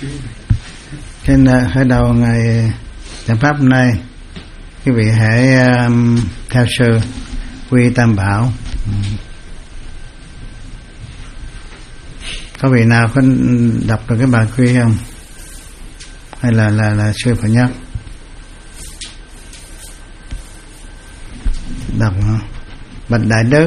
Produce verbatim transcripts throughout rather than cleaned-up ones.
Cho nên khởi đầu ngày giảng pháp hôm nay, quý vị hãy um, theo sư quy tam bảo. Có vị nào có đọc được cái bài quy không? Hay là là là sư phải nhắc? Đọc hả? Bạch Đại Đức.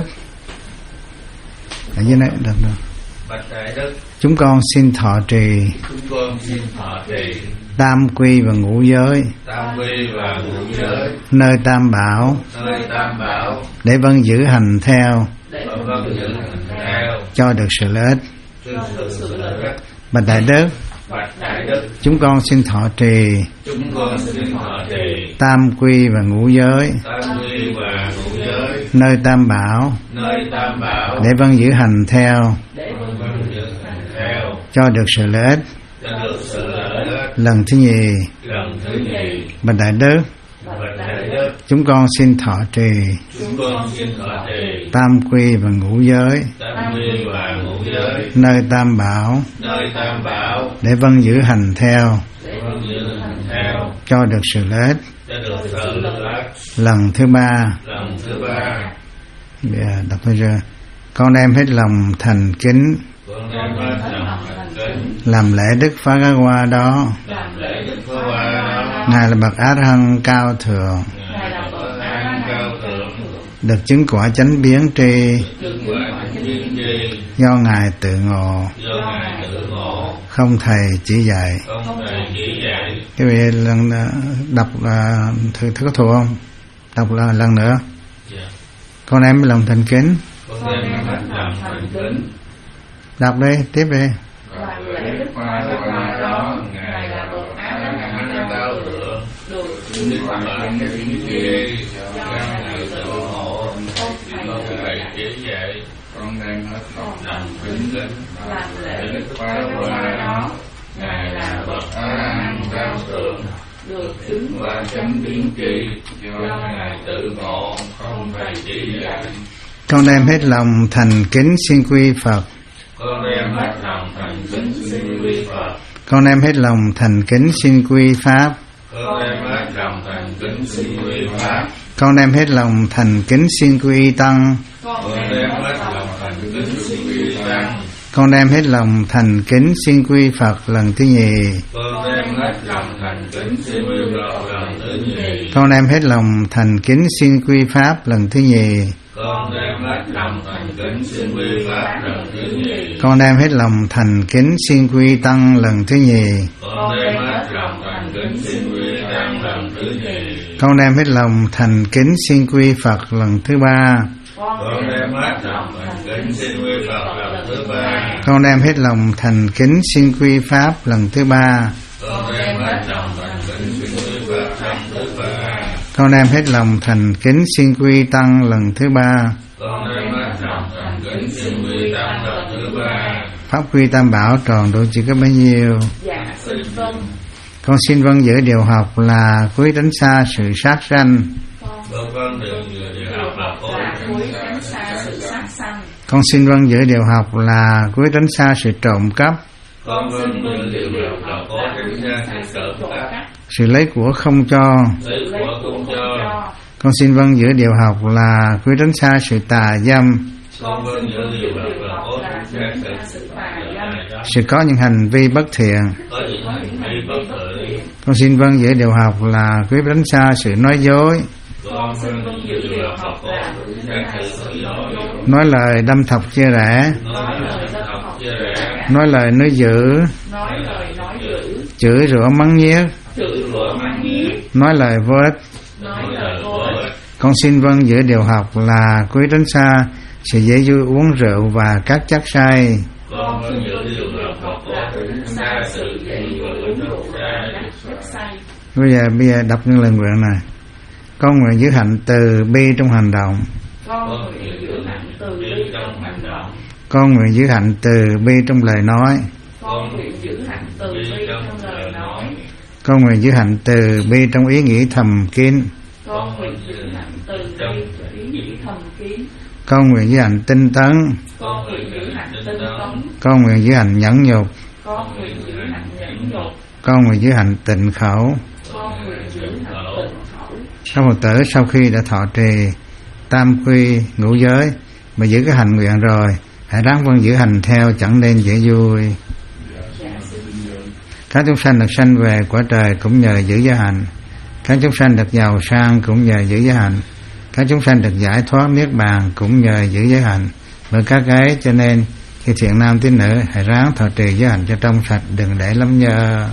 Ở dưới này đọc được. Bạch Đại Đức, chúng con xin thọ trì chúng con xin thọ trì tam quy và ngũ giới, tam quy và ngũ giới, nơi tam bảo, nơi tam bảo, để vâng giữ hành theo, và vâng giữ hành theo, cho được sự lợi ích. cho được sự lợi ích. Bạch Đại Đức, Bạch Đại Đức, chúng con xin thọ trì chúng con xin thọ trì tam quy và ngũ giới, tam quy và ngũ giới, nơi tam bảo, nơi tam bảo, để vâng giữ hành theo, để vâng giữ hành theo, cho được sự lợi ích. cho được sự lợi ích. Lần thứ nhì, Lần thứ nhì, Bạch Đại Đức, Bạch Đại Đức, chúng con xin thọ trì chúng con xin thọ trì tam quy và ngũ giới, tam quy và ngũ giới, nơi tam bảo, nơi tam bảo, để vâng giữ hành theo, để vâng giữ hành theo, cho được sự lợi ích. cho được sự lợi ích. Lần thứ ba, Lần thứ ba, bây giờ đọc thôi chưa? Con đem hết lòng thành kính, con đem hết lòng thành kính, làm lễ Đức Phá Cá Hoa đó. làm lễ Đức Phá Hoa đó. Ngài là bậc A Hăng cao thượng, Ngài là bậc A Hăng cao thượng, được chứng quả chánh biến tri, chứng quả chánh biến tri, do Ngài tự ngộ, do Ngài tự ngộ, không thầy chỉ dạy. không thầy chỉ dạy. Cái vị lần đọc là thử thử có thuộc không? Đọc là lần nữa. Dạ. Con em lòng thành kính. Con đem hết lòng thành kính, Đọc đi, tiếp đi. làm lễ Đức Phá Hoa đó. Ngài là bậc A Hăng cao thượng, được chứng quả chánh biến tri, do Ngài tự ngộ, không thầy chỉ dạy. Con đem hết lòng kính kính, làm lễ Đức Phá Hoa đó. Ngài là bậc A Hăng cao thượng, được chứng quả chánh biến tri, do Ngài tự ngộ, không thầy chỉ dạy. Con đem hết lòng thành kính xin quy Phật. Con đem hết lòng thành kính xin quy Phật. Con đem hết lòng thành kính xin quy Pháp. Con đem hết lòng thành kính xin quy Pháp. Con đem hết lòng thành kính xin quy Tăng. Con đem hết lòng thành kính xin quy Tăng. Con đem hết lòng thành kính xin quy Phật lần thứ nhì. Con đem hết lòng thành kính xin quy Phật lần thứ nhì. Con đem hết lòng thành kính xin quy Pháp lần thứ nhì. Con đem hết lòng thành kính xin quy Pháp lần thứ nhì. Con đem hết lòng thành kính xin quy Tăng lần thứ nhì. Con đem hết lòng thành kính xin quy Tăng lần thứ nhì. Con đem hết lòng thành kính xin quy Phật lần thứ ba. Con đem hết lòng thành kính xin quy Phật lần thứ ba. Con đem hết lòng thành kính xin quy Pháp lần thứ ba. Con đem hết lòng thành kính xin quy Phật lần thứ ba. Con đem hết lòng thành kính xin quy Tăng lần thứ ba. Con đem hết lòng thành kính xin quy Tăng lần thứ ba. Pháp quy tam bảo tròn độ chỉ có bấy nhiêu? Dạ xin vâng. Con xin vâng giữ điều học là quý tránh xa sự sát sanh. Con vâng giữ điều học là cố tránh xa sự sát sanh. Con xin vâng giữ điều học là quý tránh xa sự trộm cắp. Con vâng giữ điều học là cố tránh xa sự trộm cắp. Sự lấy của không cho. Lấy của không cho. Con xin vâng giữ điều học là quý tránh xa sự tà dâm. Con vâng giữ điều học là cố tránh xa sự tà dâm. Sự có những hành vi bất thiện. Có những hành vi bất thiện. Con xin vâng giữ điều học là quý tránh xa sự nói dối. Con xin vâng giữ điều học là quý tránh xa sự nói dối. Nói lời đâm thọc chia rẽ. Nói lời đâm thọc chia rẽ. Nói lời nói dữ. Nói lời nói dữ. Chửi rủa mắng nhiếc. Chửi rủa mắng nhiếc. Nói lời vô ích. Nói lời vô ích. Con xin vâng giữ điều học là quý tránh xa sự dễ vui uống rượu và các chất say. Con vâng giữ điều học là quý tránh xa sự dễ vui uống rượu và các chất say. Bây giờ bây giờ đọc những lời nguyện này. Con nguyện giữ hạnh từ bi trong hành động. Con nguyện giữ hạnh từ bi trong hành động. Con nguyện giữ hạnh từ bi trong lời nói. Con nguyện giữ hạnh từ bi trong lời nói. Con nguyện giữ hạnh từ bi trong ý nghĩ thầm kín. Con nguyện giữ hạnh từ bi trong ý nghĩ thầm kín. Con nguyện giữ hạnh tinh tấn. Con nguyện giữ hạnh tinh tấn. Con nguyện giữ hạnh nhẫn nhục. con nguyện giữ hạnh nhẫn nhục, con nguyện giữ hạnh tịnh khẩu. con nguyện giữ hạnh tịnh khẩu. Các Phật tử sau khi đã thọ trì tam quy ngũ giới mà giữ cái hành nguyện rồi, hãy ráng vâng giữ hành theo, chẳng nên dễ vui. Các chúng sanh được sanh về quả trời cũng nhờ giữ giới hạnh. Các chúng sanh được giàu sang cũng nhờ giữ giới hạnh. Các chúng sanh được giải thoát niết bàn cũng nhờ giữ giới hạnh. Bởi các ấy cho nên khi thiện nam tín nữ hãy ráng thọ trì giới hạnh cho trong sạch, đừng để lắm nhơ.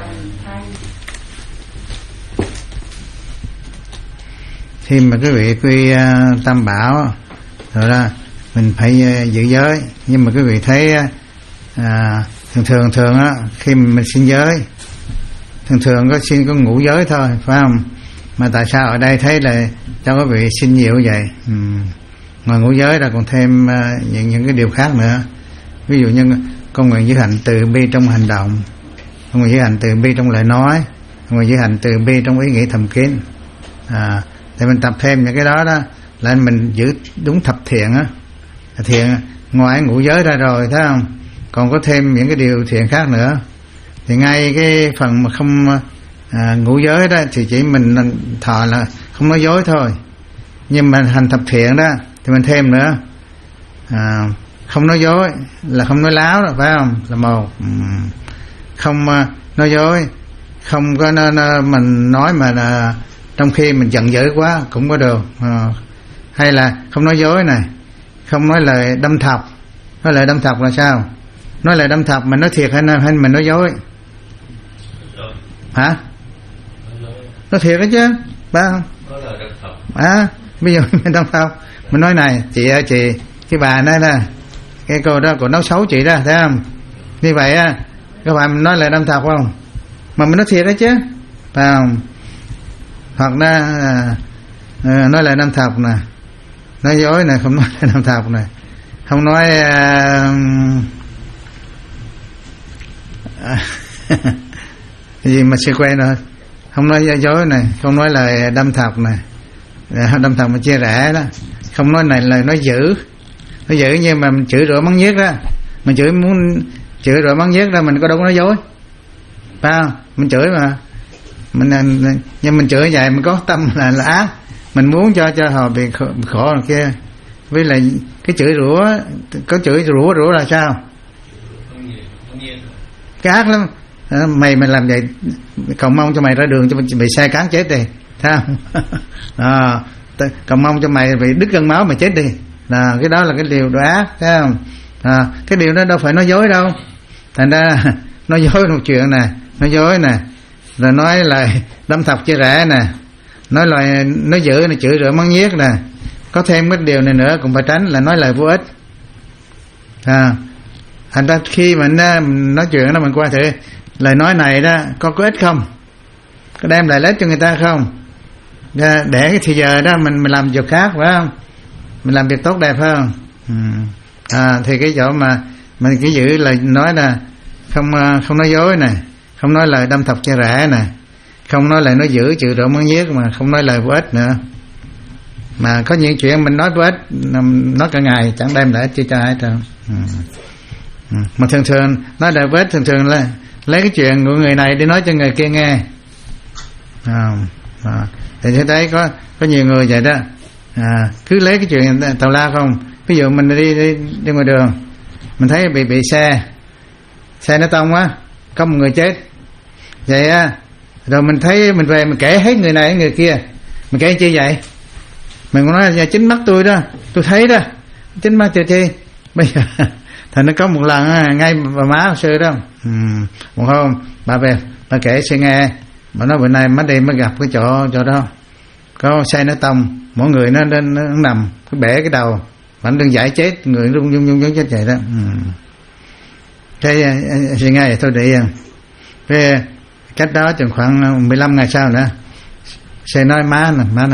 Khi mà quý vị quy uh, tam bảo rồi đó, mình phải uh, giữ giới. Nhưng mà quý vị thấy uh, thường thường thường á, khi mình xin giới thường thường có xin có ngũ giới thôi, phải không? Mà tại sao ở đây thấy là cho quý vị xin nhiều vậy? Ừ. Ngoài ngũ giới ra còn thêm uh, những những cái điều khác nữa. Ví dụ như con nguyện giữ hạnh từ bi trong hành động, con nguyện giữ hạnh từ bi trong lời nói, con nguyện giữ hạnh từ bi trong ý nghĩ thầm kín. À, thì mình tập thêm những cái đó đó là mình giữ đúng thập thiện á. Thiện ngoài ngũ giới ra rồi, thấy không? Còn có thêm những cái điều thiện khác nữa. Thì ngay cái phần mà không à, ngũ giới đó thì chỉ mình thọ là không nói dối thôi. Nhưng mà hành thập thiện đó thì mình thêm nữa. À, không nói dối là không nói láo đó, phải không? Là một. Không uh, nói dối, không có nó, nó, mình nói mà là trong khi mình giận dữ quá cũng có được. À, hay là không nói dối này, không nói lời đâm thọc. Nói lời đâm thọc là sao? Nói lời đâm thọc mình nói thiệt hay, hay mình nói dối? Hả? Nói thiệt đó chứ, phải không? Nói lời đâm thọc. À, ví dụ mình đâm thọc, mình nói này, chị ơi chị, cái bà nói nè, cái cô đó cô nói xấu chị đó, thấy không? Như vậy á, các bạn nói lời đâm thọc không? Mà mình nói thiệt đó chứ, phải không? Hoặc là à, nói lời đâm thọc nè, nói dối nè, không nói lời đâm thọc nè, không nói à, à, cái gì mà sẽ quen rồi, không nói dối này, không nói lời đâm thọc này, đâm thọc mà chia rẽ đó, không nói này lời nói dữ, nói dữ nhưng mà mình chửi rủa mắng nhiếc đó, mình chửi muốn chửi rủa mắng nhiếc ra mình có đâu có nói dối, phải không? Mình chửi mà mình nhưng mình chửi vậy mình có tâm là, là ác, mình muốn cho cho họ bị khổ, khổ này kia. Với lại cái chửi rủa, có chửi rủa rủa là sao? Cái ác lắm. À, mày mày làm vậy cầu mong cho mày ra đường cho mày bị xe cán chết đi, thấy không? À, cầu mong cho mày bị đứt gân máu mà chết đi. À, cái đó là cái điều đó ác, thấy không? À, cái điều đó đâu phải nói dối đâu. Thành ra nói dối một chuyện nè, nói dối nè, rồi nói lời đâm thọc chia rẽ nè, nói lời nói dữ này, chửi rủa mắng nhiếc nè, có thêm cái điều này nữa cũng phải tránh là nói lời vô ích. À, thành ra khi mình nói chuyện đó mình qua thử lời nói này đó có có ích không, có đem lại lợi ích cho người ta không, để cái thì giờ đó mình mình làm việc khác, phải không? Mình làm việc tốt đẹp hơn. Ừ. À, thì cái chỗ mà mình cứ giữ lời nói là không không nói dối nè, không nói lời đâm thọc chia rẽ nè, không nói lời nói dữ chửi rủa mắng nhiếc, mà không nói lời vô ích nữa. Mà có những chuyện mình nói vô ích, nói cả ngày chẳng đem lại chi cho ai hết. Ừ. Ừ. Mà thường thường nói lời vô ích thường thường là lấy cái chuyện của người này đi nói cho người kia nghe. À, à. Thì thế thấy có có nhiều người vậy đó. À, cứ lấy cái chuyện tào lao không. Ví dụ mình đi đi, đi ngoài đường, mình thấy bị bị xe xe nó tông á, có một người chết vậy á, rồi mình thấy mình về mình kể hết người này người kia, mình kể chi vậy? Mình cũng nói là chính mắt tôi đó, tôi thấy đó, chính mắt tôi chi. Bây giờ thì nó có một lần ngay bà má hồi xưa đó, ừ, một hôm bà về bà kể sẽ nghe, bà nói bữa nay má đi mới gặp cái chỗ chỗ đó có xe nó tông, mỗi người nó lên nó, nó nằm cái bể cái đầu, bạn đừng giải chết, người rung rung rung rung chết vậy đó. Ừ. Cái sẽ nghe vậy thôi để cái cách đó chừng khoảng mười lăm ngày sau nữa xe nói má nè, má nè,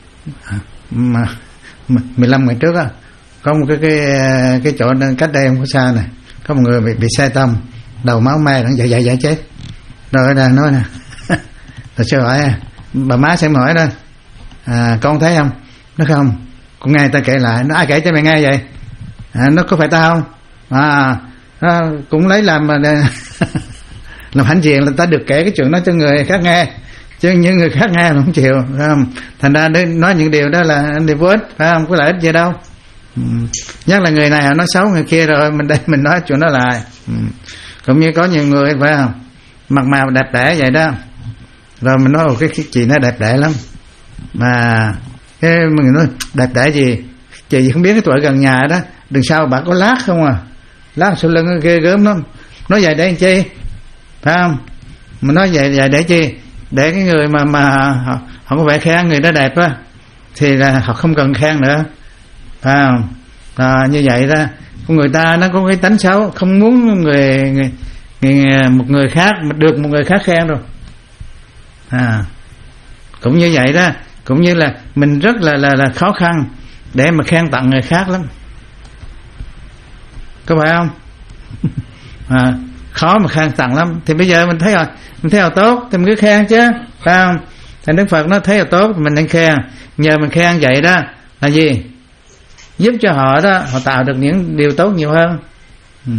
mà mười lăm ngày trước á có một cái cái cái chỗ cách đây không có xa nè, có một người bị bị xe tông, đầu máu me nó dậy dậy dậy chết. Rồi là nói nè rồi sư hỏi bà má sẽ hỏi đó, à, con thấy không? Nó không, con nghe ta kể lại. Nó ai kể cho mày nghe vậy? À, nó có phải tao không? À, à, cũng lấy làm mà làm hãnh diện là ta được kể cái chuyện đó cho người khác nghe, chứ những người khác nghe là không chịu, phải không? Thành ra nói những điều đó là điều vô ích, phải không? Có lợi ích gì đâu. Ừ. Nhất là người này họ nói xấu người kia rồi mình đây mình nói chuyện đó lại. Ừ. Cũng như có nhiều người, phải không, mặt màu đẹp đẽ vậy đó, rồi mình nói cái, cái chị nó đẹp đẽ lắm, mà cái mình nói đẹp đẽ gì, chị không biết cái tuổi gần nhà đó, đằng sau bà có lát không à, lát sau lưng ghê gớm lắm. Nói vậy để làm chi, phải không? Mình nói vậy vậy để chi, để cái người mà mà họ, họ có vẻ khen người đó đẹp á, thì là họ không cần khen nữa, phải không? À, như vậy đó, con người ta nó có cái tánh xấu, không muốn người, người, người một người khác được một người khác khen rồi. À, cũng như vậy đó, cũng như là mình rất là là là khó khăn để mà khen tặng người khác lắm, có phải không? À, khó mà khen tặng lắm. Thì bây giờ mình thấy rồi, mình thấy là tốt thì mình cứ khen chứ, phải không? Thì Đức Phật nó thấy là tốt mình nên khen. Nhờ mình khen vậy đó là gì? Giúp cho họ đó, họ tạo được những điều tốt nhiều hơn. Ừ.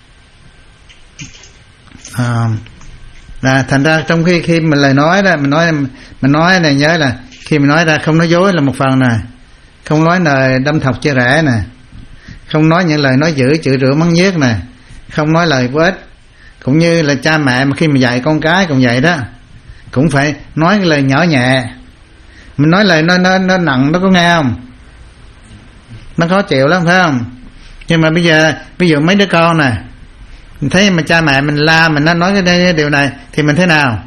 À, là thành ra trong khi khi mình lời nói đó, mình nói mình nói này, nhớ là khi mình nói ra không nói dối là một phần nè, không nói lời đâm thọc chia rẽ nè, không nói những lời nói dữ, chửi rủa mắng nhiếc nè, không nói lời vô ích. Cũng như là cha mẹ mà khi mà dạy con cái cũng vậy đó, cũng phải nói cái lời nhỏ nhẹ. Mình nói lời nó nó nó nặng, nó có nghe không? Nó khó chịu lắm, phải không? Nhưng mà bây giờ ví dụ mấy đứa con nè, mình thấy mà cha mẹ mình la mình nó nói cái, cái điều này thì mình thế nào?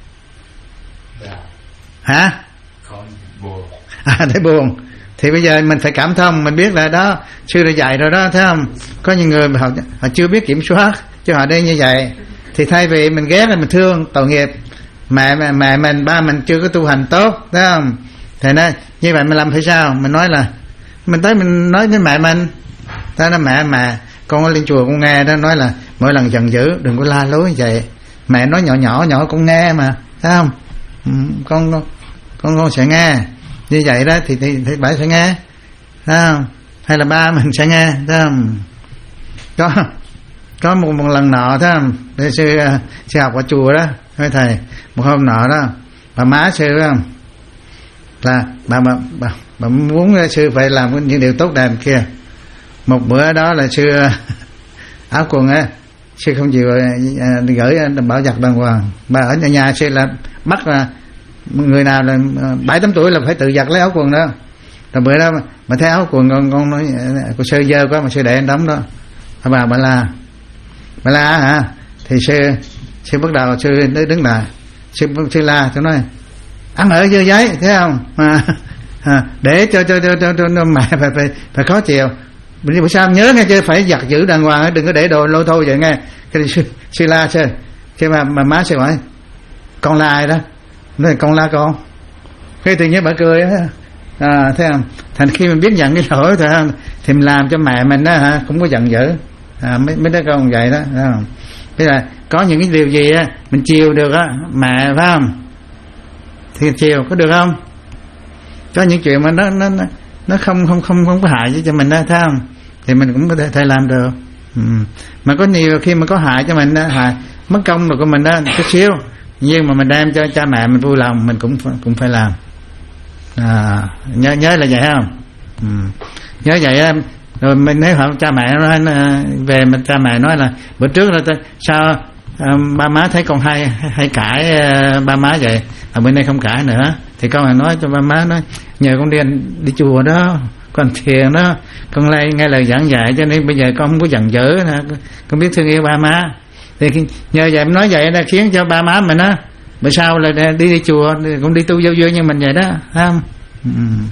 Hả? À, thấy buồn. Thì bây giờ mình phải cảm thông, mình biết là đó sư đã dạy rồi đó, thấy không? Có những người mà họ, họ chưa biết kiểm soát, chứ họ đây như vậy. Thì thay vì mình ghét là mình thương, tội nghiệp mẹ mẹ, mẹ mình, ba mình chưa có tu hành tốt, thấy không? Thì nó như vậy mình làm phải sao? Mình nói là mình tới mình nói với mẹ mình, ta nói mẹ mẹ con có lên chùa con nghe đó, nói là mỗi lần giận dữ đừng có la lối như vậy, mẹ nói nhỏ nhỏ nhỏ con nghe mà, thấy không? Ừ, con con con con sẽ nghe như vậy đó, thì thì, thì bà sẽ nghe, thấy không? Hay là ba mình sẽ nghe, thấy không? Có có một một lần nọ, thấy không? Để sư sư học ở chùa đó, nói thầy một hôm nọ đó, bà má sư đó, là bà bà bà, bà muốn sư phải làm những điều tốt đẹp kia. Một bữa đó là sư áo quần á, sư không chịu gửi bảo giặt đàng hoàng. Bà ở nhà, nhà sư là bắt là người nào là bảy tám tuổi là phải tự giặt lấy áo quần đó. Rồi bữa đó mà thấy áo quần con con nói cô sư dơ quá mà sư để anh đóng đó. Bà bà la bà la hả? Thì sư sư bắt đầu sư đứng lại, sư sư la, tôi nói ăn ở dơ giấy, thấy không? À, à, để cho cho cho cho, cho mẹ phải phải phải khó chịu. Bữa sau nhớ nghe chứ, phải giặt giữ đàng hoàng, đừng có để đồ lôi thôi vậy nghe. Cái sư, sư la sư, khi mà mà má sư hỏi con la ai đó, nói con la con. Khi tự nhiên bà cười á, à, thấy không? Thành khi mình biết nhận cái lỗi thôi không, thì mình làm cho mẹ mình đó hả, cũng có giận dữ. À, mấy mấy đứa con vậy đó, thấy không? Bây giờ có những cái điều gì á mình chiều được á mẹ, phải không? Thì chiều có được không? Có những chuyện mà nó nó nó không không không không có hại cho mình đó, thấy không? Thì mình cũng có thể, thể làm được. Ừ. Mà có nhiều khi mà có hại cho mình đó, hại mất công rồi của mình đó chút xíu, nhưng mà mình đem cho cha mẹ mình vui lòng, mình cũng cũng phải làm. À, nhớ nhớ là vậy không? Ừ. Nhớ vậy á. Rồi mình thấy họ cha mẹ nói về, mình cha mẹ nói là bữa trước là sao um, ba má thấy con hay hay cãi uh, ba má vậy, à, bữa nay không cãi nữa. Thì con là nói cho ba má, nói nhờ con đi đi chùa đó, con thiền đó, con lay nghe lời giảng dạy, cho nên bây giờ con không có giận dữ nè, con biết thương yêu ba má. Thì nhờ vậy nói vậy là khiến cho ba má mình á bữa sau là đi đi chùa cũng đi tu vô vô như mình vậy đó, thấy không? Ừ.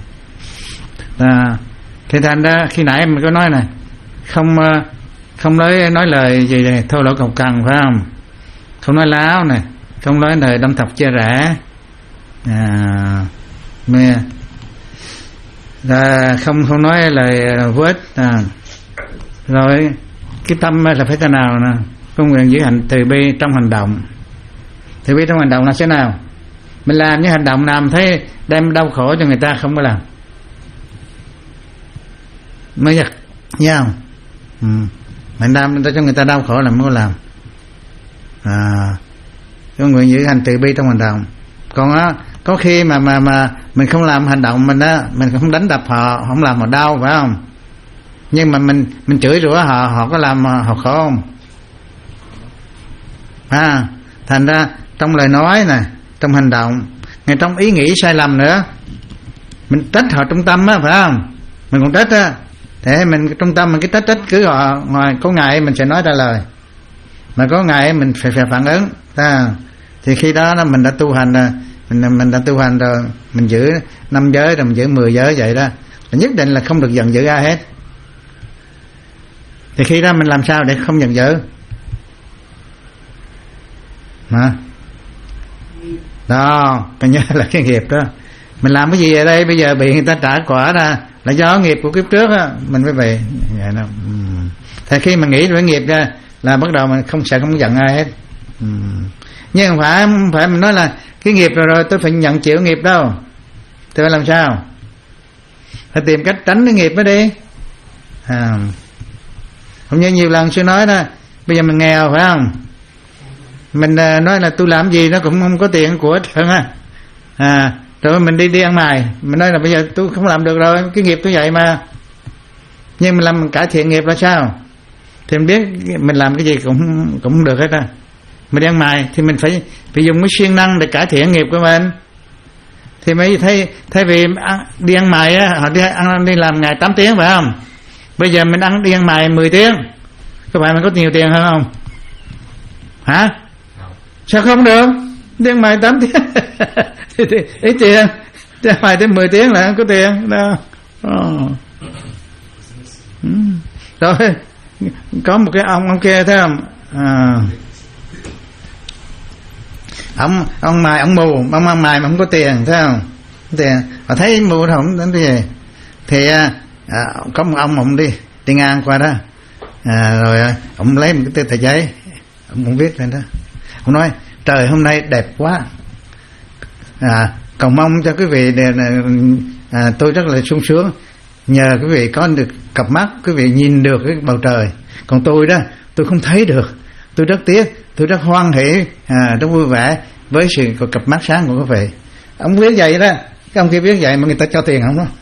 À, thì thành ra khi nãy em có nói này, không không nói nói lời gì này thô lỗ cộc cằn, phải không? Không nói láo này, không nói lời đâm thọc chia rẽ, à, mê, là không không nói lời vô ích. À, rồi cái tâm là phải thế nào nè, không nguyện giữ hạnh từ bi trong hành động. Từ bi trong hành động là thế nào? Mình làm những hành động nào thấy đem đau khổ cho người ta không có làm, mới giật nha không? Ừ. Mình làm cho người ta đau khổ là không có làm. À, có nguyện giữ hành từ bi trong hành động. Còn á, có khi mà mà mà mình không làm hành động mình á, mình không đánh đập họ, không làm họ đau, phải không? Nhưng mà mình mình chửi rủa họ, họ có làm họ khổ không? À, thành ra trong lời nói nè, trong hành động, ngay trong ý nghĩ sai lầm nữa, mình trách họ trong tâm á, phải không? Mình còn trách á, để mình trong tâm mình cái trách trách cứ họ, ngoài có ngày mình sẽ nói ra lời, mà có ngày mình phải phải phản ứng, à, thì khi đó là mình đã tu hành rồi, mình mình đã tu hành rồi, mình giữ năm giới rồi mình giữ mười giới vậy đó, nhất định là không được giận dữ ai hết. Thì khi đó mình làm sao để không giận dữ? Hả? Đó, phải nhớ là cái nghiệp đó. Mình làm cái gì ở đây bây giờ bị người ta trả quả ra là do nghiệp của kiếp trước á, mình mới về vậy đó. Thì khi mà nghĩ về nghiệp ra là bắt đầu mình không sợ không giận ai hết. Nhưng không phải không phải mình nói là cái nghiệp rồi rồi tôi phải nhận chịu nghiệp đâu. Thì phải làm sao? Phải tìm cách tránh cái nghiệp mới đi. À, không như nhiều lần sư nói đó, bây giờ mình nghèo phải không? Mình nói là tôi làm gì nó cũng không có tiền của hơn á. À, rồi mình đi đi ăn mày, mình nói là bây giờ tôi không làm được rồi, cái nghiệp tôi vậy mà. Nhưng mình làm mình cải thiện nghiệp là sao? Thì mình biết mình làm cái gì cũng cũng không được hết á. Mình đi ăn mày thì mình phải phải dùng cái siêng năng để cải thiện nghiệp của mình. Thì mấy thay thay vì ăn, đi ăn mày á, họ đi ăn đi làm ngày tám tiếng phải không? Bây giờ mình ăn đi ăn mày mười tiếng, các bạn mình có nhiều tiền hơn không? Hả? Sao không được? Đi ăn mày tám tiếng thì, thì ít tiền, đi ăn mày tới mười tiếng là không có tiền đâu. Oh. Ừ. Rồi có một cái ông ông kia thấy không? À, ông ông mày ông mù, ông ăn mày mà không có tiền, thấy không? Tiền, họ thấy mù không đến cái gì? Thì à, có một ông ông đi đi ngang qua đó, à, rồi ông lấy một cái tờ giấy, ông cũng viết lên đó. Ông nói trời hôm nay đẹp quá, à, cầu mong cho quý vị để, à, tôi rất là sung sướng nhờ quý vị có được cặp mắt, quý vị nhìn được cái bầu trời, còn tôi đó tôi không thấy được, tôi rất tiếc, tôi rất hoan hỉ, à, rất vui vẻ với sự cặp mắt sáng của quý vị. Ông viết vậy đó, cái ông kia viết vậy mà người ta cho tiền không đó.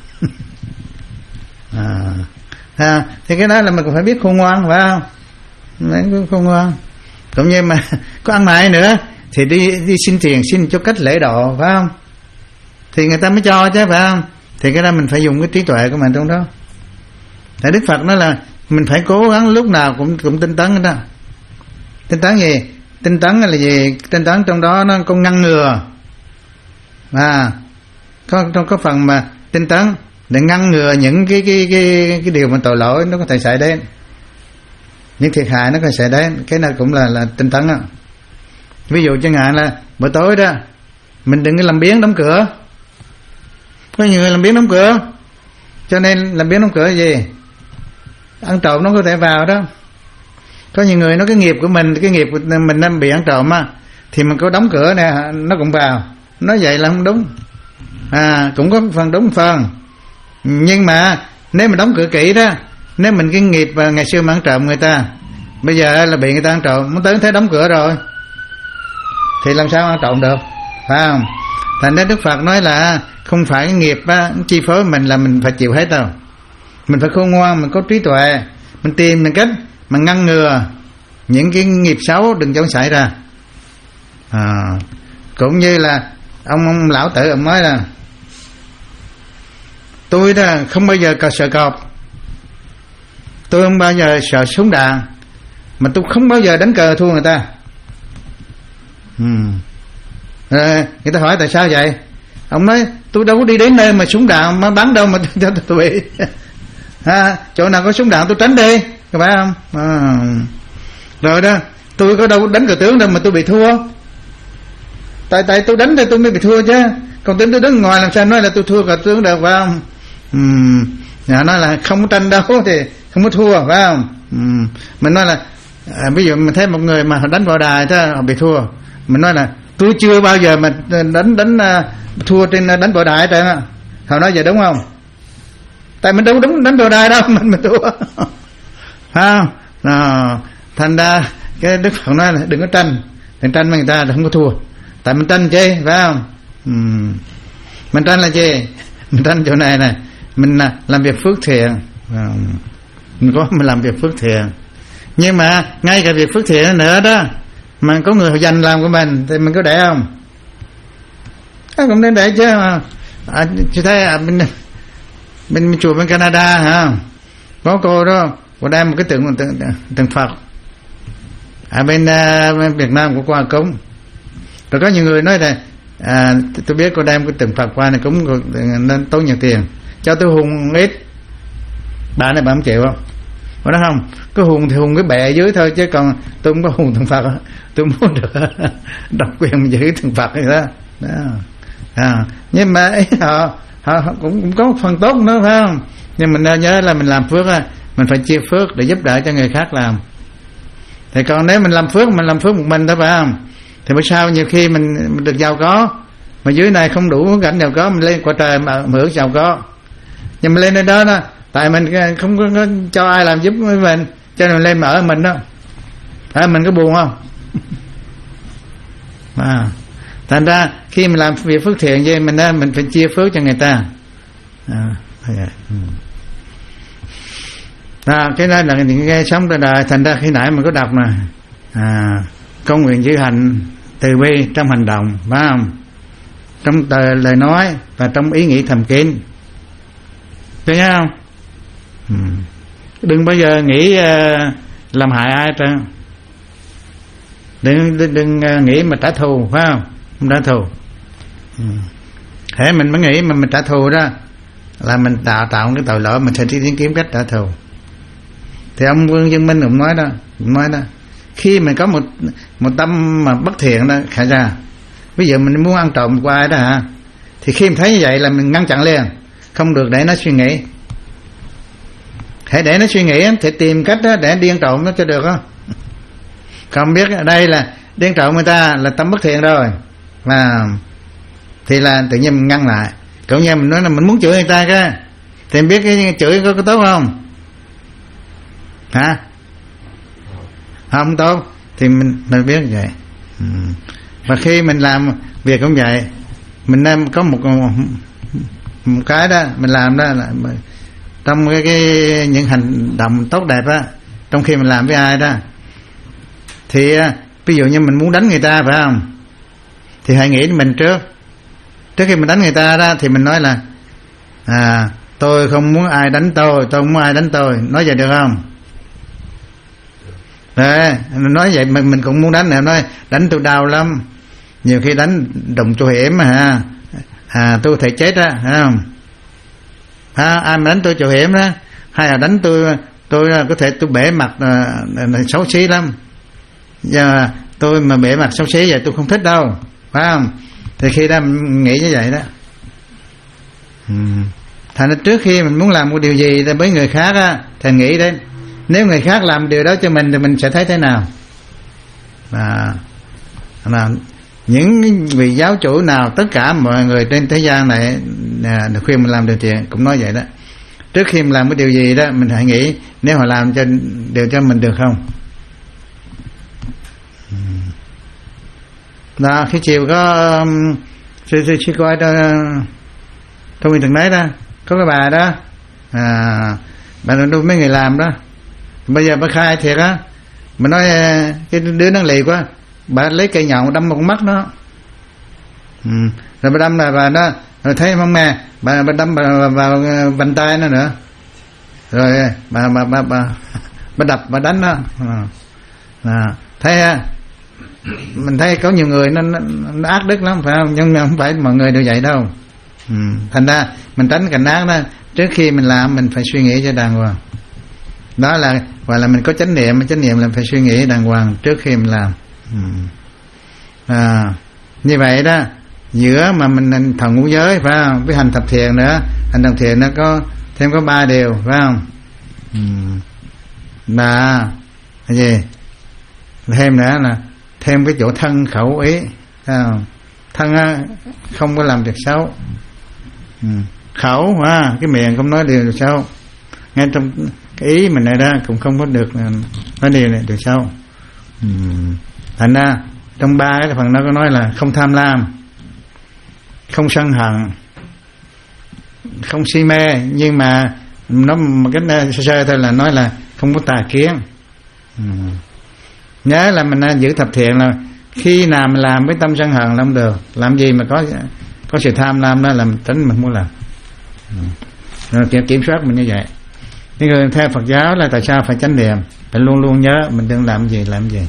À, à, thì cái đó là mình cũng phải biết khôn ngoan phải không? Mình khôn ngoan. Cũng như mà có ăn mày nữa thì đi đi xin tiền, xin cho cách lễ độ phải không? Thì người ta mới cho chứ phải không? Thì cái đó mình phải dùng cái trí tuệ của mình trong đó. Tại Đức Phật nói là mình phải cố gắng lúc nào cũng cũng tinh tấn đó. Tinh tấn gì? Tinh tấn là gì? Tinh tấn trong đó nó có ngăn ngừa. À, có trong có phần mà tinh tấn để ngăn ngừa những cái cái cái cái điều mà tội lỗi nó có thể xảy đến, những thiệt hại nó có thể xảy đến, cái này cũng là là tinh tấn đó. Ví dụ chẳng hạn là buổi tối đó mình đừng có làm biếng đóng cửa. Có nhiều người làm biếng đóng cửa, cho nên làm biếng đóng cửa là gì? Ăn trộm nó có thể vào đó. Có nhiều người nó cái nghiệp của mình, cái nghiệp của mình đang bị ăn trộm á, thì mình có đóng cửa nè nó cũng vào. Nói vậy là không đúng. À, cũng có phần đúng phần. Nhưng mà nếu mà đóng cửa kỹ đó, nếu mình cái nghiệp và ngày xưa mà ăn trộm người ta, bây giờ là bị người ta ăn trộm, muốn tới thế đóng cửa rồi thì làm sao ăn trộm được, phải không? Thành ra Đức Phật nói là không phải cái nghiệp á, chi phối mình là mình phải chịu hết đâu. Mình phải khôn ngoan, mình có trí tuệ, mình tìm mình cách mà ngăn ngừa những cái nghiệp xấu đừng cho xảy ra. À, cũng như là ông, ông lão tử ông nói là tôi đó không bao giờ sợ cọp, tôi không bao giờ sợ súng đạn, mà tôi không bao giờ đánh cờ thua người ta. Ừ. À, người ta hỏi tại sao vậy? Ông nói tôi đâu có đi đến nơi mà súng đạn mà bắn đâu mà tôi, tôi, tôi bị. À, chỗ nào có súng đạn tôi tránh đi, các bạn không? À. Rồi đó, tôi có đâu đánh cờ tướng đâu mà tôi bị thua. Tại tại tôi đánh thì tôi mới bị thua chứ. Còn tôi đứng ngoài làm sao nói là tôi thua cờ tướng được, phải không? Ừm, nói là không có tranh đấu thì không có thua, phải không? Ừm, mình nói là à, ví dụ mình thấy một người mà họ đánh vào đài thế họ bị thua, mình nói là tôi chưa bao giờ mà đánh đánh uh, thua trên đánh vào đài hết á. Họ nói vậy đúng không? Tại mình đâu đúng đánh vào đài đâu mình mình thua. À, Đó. Thành ra cái Đức Phật nói là đừng có tranh, đừng tranh với người ta, đừng có thua. Tại mình tranh chứ, phải không? Uhm. Mình tranh là gì? Mình tranh chỗ này này, mình làm việc phước thiện, mình có mình làm việc phước thiện. Nhưng mà ngay cả việc phước thiện nữa đó, mà có người dành làm của mình thì mình có để không? À, cũng nên để chứ mà. À, chị thấy à, bên, bên, bên chùa bên Canada hả, có cô đó, cô đem một cái tượng tượng, tượng Phật. Ở bên, uh, bên Việt Nam cũng qua cúng. Rồi có nhiều người nói là à, tôi biết cô đem cái tượng Phật qua này cúng nên tốn nhiều tiền, cho tôi hùng ít. Bà này bà không chịu không? Bà nói không, cái hùng thì hùng cái bè dưới thôi, chứ còn tôi không có hùng tượng Phật. Tôi muốn được độc quyền giữ tượng Phật vậy đó, đó. À, nhưng mà ấy, họ, họ cũng, cũng có một phần tốt nữa, phải không? Nhưng mình nên nhớ là mình làm phước, mình phải chia phước để giúp đỡ cho người khác làm. Thì còn nếu mình làm phước, mình làm phước một mình thôi, phải không? Thì bữa sau nhiều khi mình, mình được giàu có, mà dưới này không đủ cảnh giàu có, mình lên qua trời mà hưởng giàu có. Nhưng mà lên đến đó đó, tại mình không có, có cho ai làm giúp với mình, cho nên lên mà ở mình đó, phải mình có buồn không? À, thành ra khi mình làm việc phước thiện vậy mình mình phải chia phước cho người ta. À, ừ. À, cái đó là những cái sống đời đời. Thành ra khi nãy mình có đọc nè, à, con nguyện giữ hành từ bi trong hành động, phải không? Trong tờ, lời nói và trong ý nghĩ thầm kín, thấy không? Ừ. Đừng bao giờ nghĩ uh, làm hại ai hết. Đừng, đừng, đừng uh, nghĩ mà trả thù, phải không? Không trả thù. Ừ. Thế mình mới nghĩ mà mình trả thù đó là mình tạo tạo cái tội lỗi, mình sẽ đi kiếm cách trả thù. Thì ông Vương Dân Minh cũng nói đó, cũng nói đó, khi mình có một một tâm mà bất thiện đó khả ra, ví dụ mình muốn ăn trộm qua ai đó hả, thì khi mình thấy như vậy là mình ngăn chặn liền, không được để nó suy nghĩ. Hãy để nó suy nghĩ thì tìm cách đó để đi ăn trộm nó cho được không? Không biết ở đây là đi ăn trộm người ta là tâm bất thiện rồi, mà thì là tự nhiên mình ngăn lại. Cậu nghe mình nói là mình muốn chửi người ta cái, thì em biết cái chửi có, có tốt không? Hả? Không tốt thì mình mình biết vậy. Ừ. Và khi mình làm việc cũng vậy, mình nên có một một cái đó mình làm đó là trong cái, cái những hành động tốt đẹp đó, trong khi mình làm với ai đó, thì ví dụ như mình muốn đánh người ta, phải không? Thì hãy nghĩ đến mình trước. Trước khi mình đánh người ta đó thì mình nói là à, tôi không muốn ai đánh tôi, tôi không muốn ai đánh tôi. Nói vậy được không? Đấy, nói vậy mình, mình cũng muốn đánh nè, nói đánh tôi đau lắm, nhiều khi đánh đụng chỗ hiểm mà ha, à, tôi có thể chết á, phải không? À, ai mà đánh tôi chỗ hiểm đó, hay là đánh tôi tôi có thể tôi bể mặt à, xấu xí lắm. Giờ tôi mà bể mặt xấu xí vậy tôi không thích đâu, phải không? Thì khi đó mình nghĩ như vậy đó. Ừ. Thành ra trước khi mình muốn làm một điều gì với người khác á, thì nghĩ đến nếu người khác làm điều đó cho mình thì mình sẽ thấy thế nào. À, là những vị giáo chủ nào, tất cả mọi người trên thế gian này à, được khuyên mình làm điều thiện cũng nói vậy đó. Trước khi mình làm cái điều gì đó mình hãy nghĩ nếu họ làm cho điều cho mình được không. Đó, khi chiều có sư sư sư coi đó, trong nguyên từng đấy đó có cái bà đó, à, bà nói mấy người làm đó, bây giờ bà khai thiệt á, mà nói cái đứa nó lì quá, bà lấy cây nhọn đâm một mắt nó, ừ. Rồi bà đâm là bà đó, rồi thấy không mẹ, bà, bà đâm vào, vào vành tay nó nữa, rồi bà bà bà bà, bà đập bà đánh nó, à, thấy á. Mình thấy có nhiều người nó, nó, nó ác đức lắm, phải không? Nhưng mà không phải mọi người đều vậy đâu. Ừ. Thành ra mình tránh cảnh ác đó. Trước khi mình làm mình phải suy nghĩ cho đàng hoàng. Đó là gọi là mình có chánh niệm. Chánh niệm là phải suy nghĩ đàng hoàng trước khi mình làm. Ừ. À, như vậy đó, giữa mà mình thần ngũ giới, phải không? Với hành thập thiện nữa. Hành thập thiện nó có thêm có ba điều, phải không? Ừ. Ba cái gì? Thêm nữa là thêm cái chỗ thân khẩu ý, à, thân không có làm việc xấu, ừ. Khẩu à, cái miệng không nói điều xấu. Ngay trong cái ý mình này đó cũng không có được vấn đề này được sao. Uhm. Thành ra trong ba cái phần nó có nói là không tham lam, không sân hận, không si mê, nhưng mà nó một cái sơ sơ thôi là nói là không có tà kiến. Uhm. Nhớ là mình giữ thập thiện là khi nào mình làm với tâm sân hận là không được, làm gì mà có có sự tham lam đó làm tính mình muốn làm. Rồi kiểm, kiểm soát mình như vậy. Nhưng người theo Phật giáo là tại sao phải chánh niệm, phải luôn luôn nhớ mình đừng làm gì làm gì.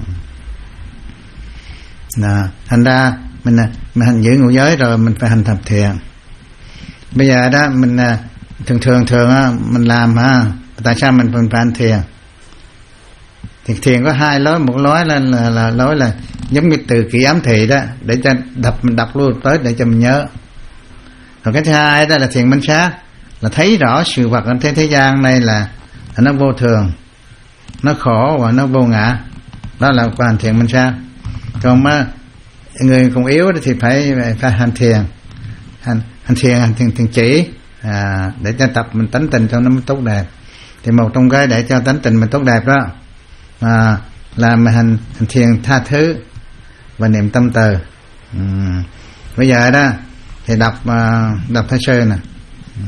Đó. Thành ra mình mình hành giữ ngũ giới rồi mình phải hành thập thiện. Bây giờ đó mình thường thường thường mình làm ha, tại sao mình phải hành thiền? Thì thiền có hai lối, một lối là là, là lối là giống như từ kỹ ám thị đó, để cho đọc mình đọc luôn tới để cho mình nhớ. Rồi cái thứ hai đó là thiền minh sát, là thấy rõ sự vật ở thế thế gian này là, là nó vô thường, nó khổ và nó vô ngã. Đó là hành thiền minh sát. Còn mà người còn yếu thì phải phải hành thiền, hành hành thiền hành thiền, thiền chỉ à, để cho tập mình tánh tình cho nó mới tốt đẹp. Thì một trong cái để cho tánh tình mình tốt đẹp đó à, là mình hành, hành thiền tha thứ và niệm tâm từ. Ừ. Bây giờ đó thì đọc uh, đọc Thái Sư nè. Ừ.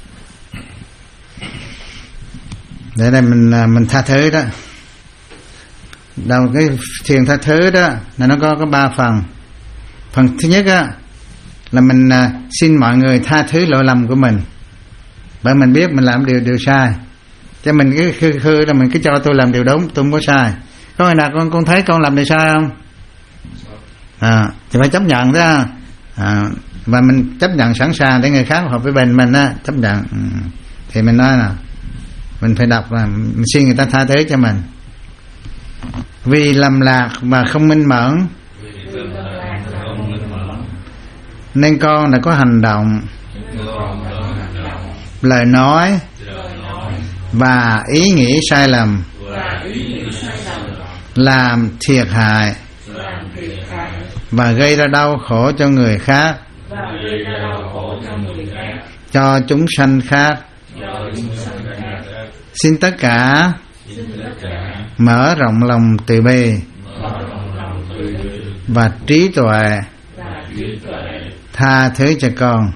Để đây mình mình tha thứ đó. Đầu cái thiền tha thứ đó là nó có có ba phần. Phần thứ nhất á là mình uh, xin mọi người tha thứ lỗi lầm của mình, bởi mình biết mình làm điều điều sai, cho mình cứ khư khư là mình cứ cho tôi làm điều đúng, tôi không có sai. Có người nào con con thấy con làm điều sai không? À, thì phải chấp nhận đó. À, và mình chấp nhận sẵn sàng để người khác hợp với bên mình á, chấp nhận. Ừ. Thì mình nói là mình phải đọc là mình xin người ta tha thứ cho mình. Vì lầm lạc và không minh mẫn nên con đã có hành động, lời nói và ý nghĩ sai lầm, làm thiệt hại và gây ra đau khổ cho người khác, cho chúng sanh khác. Xin tất cả mở rộng lòng từ bi và trí tuệ, tha thứ cho con.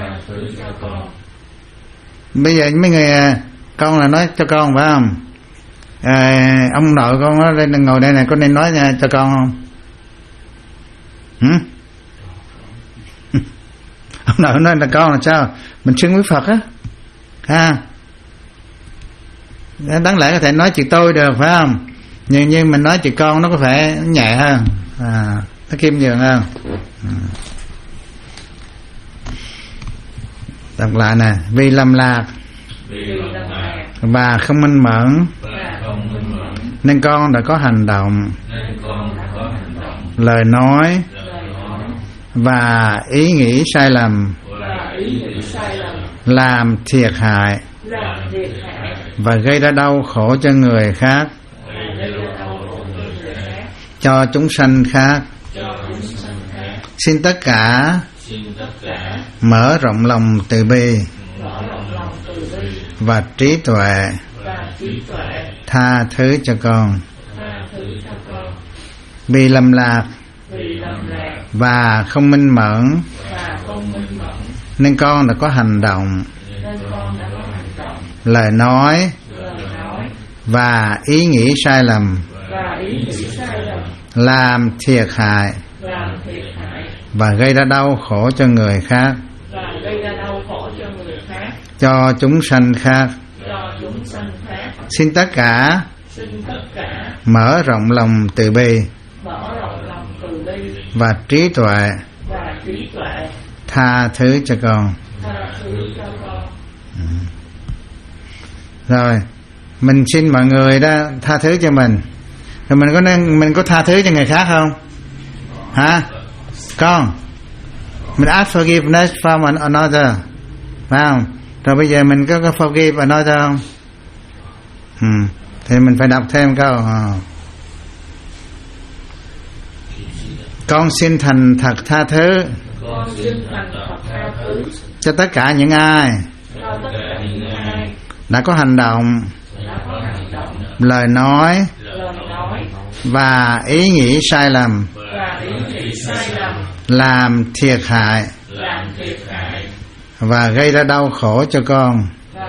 Bây giờ mấy người con là nói cho con phải không? À, ông nội con nó lên ngồi đây này, có nên nói cho con không? Hử? Ông nội nói là con là sao? Mình xưng với Phật á, ha? Đáng lẽ có thể nói chuyện tôi được phải không? Nhưng nhưng mình nói chuyện con nó có vẻ nhẹ hơn, à, nó khiêm nhường hơn. À. Đọc lại nè. Vì lầm lạc và không minh mẫn nên con đã có hành động, lời nói và ý nghĩ sai lầm, làm thiệt hại và gây ra đau khổ cho người khác, cho chúng sanh khác. Xin tất cả mở rộng lòng từ bi và trí tuệ, tha thứ cho con. Vì lầm lạc và không minh mẫn nên con đã có hành động, lời nói và ý nghĩ sai lầm, làm thiệt hại và gây ra đau khổ cho người khác, cho chúng sanh khác. Xin tất cả mở rộng lòng từ bi và trí tuệ, tha thứ cho con. Ừ. Rồi mình xin mọi người đó tha thứ cho mình, rồi mình có nên mình có tha thứ cho người khác không? Hả con? Mình ask forgiveness from another, phải không? Rồi bây giờ mình có có forgive another không? Ừ. Thì mình phải đọc thêm câu à. Con xin thành thật tha thứ cho tất cả những ai đã có hành động, lời nói và ý nghĩ sai lầm, làm thiệt hại và gây ra đau khổ cho con.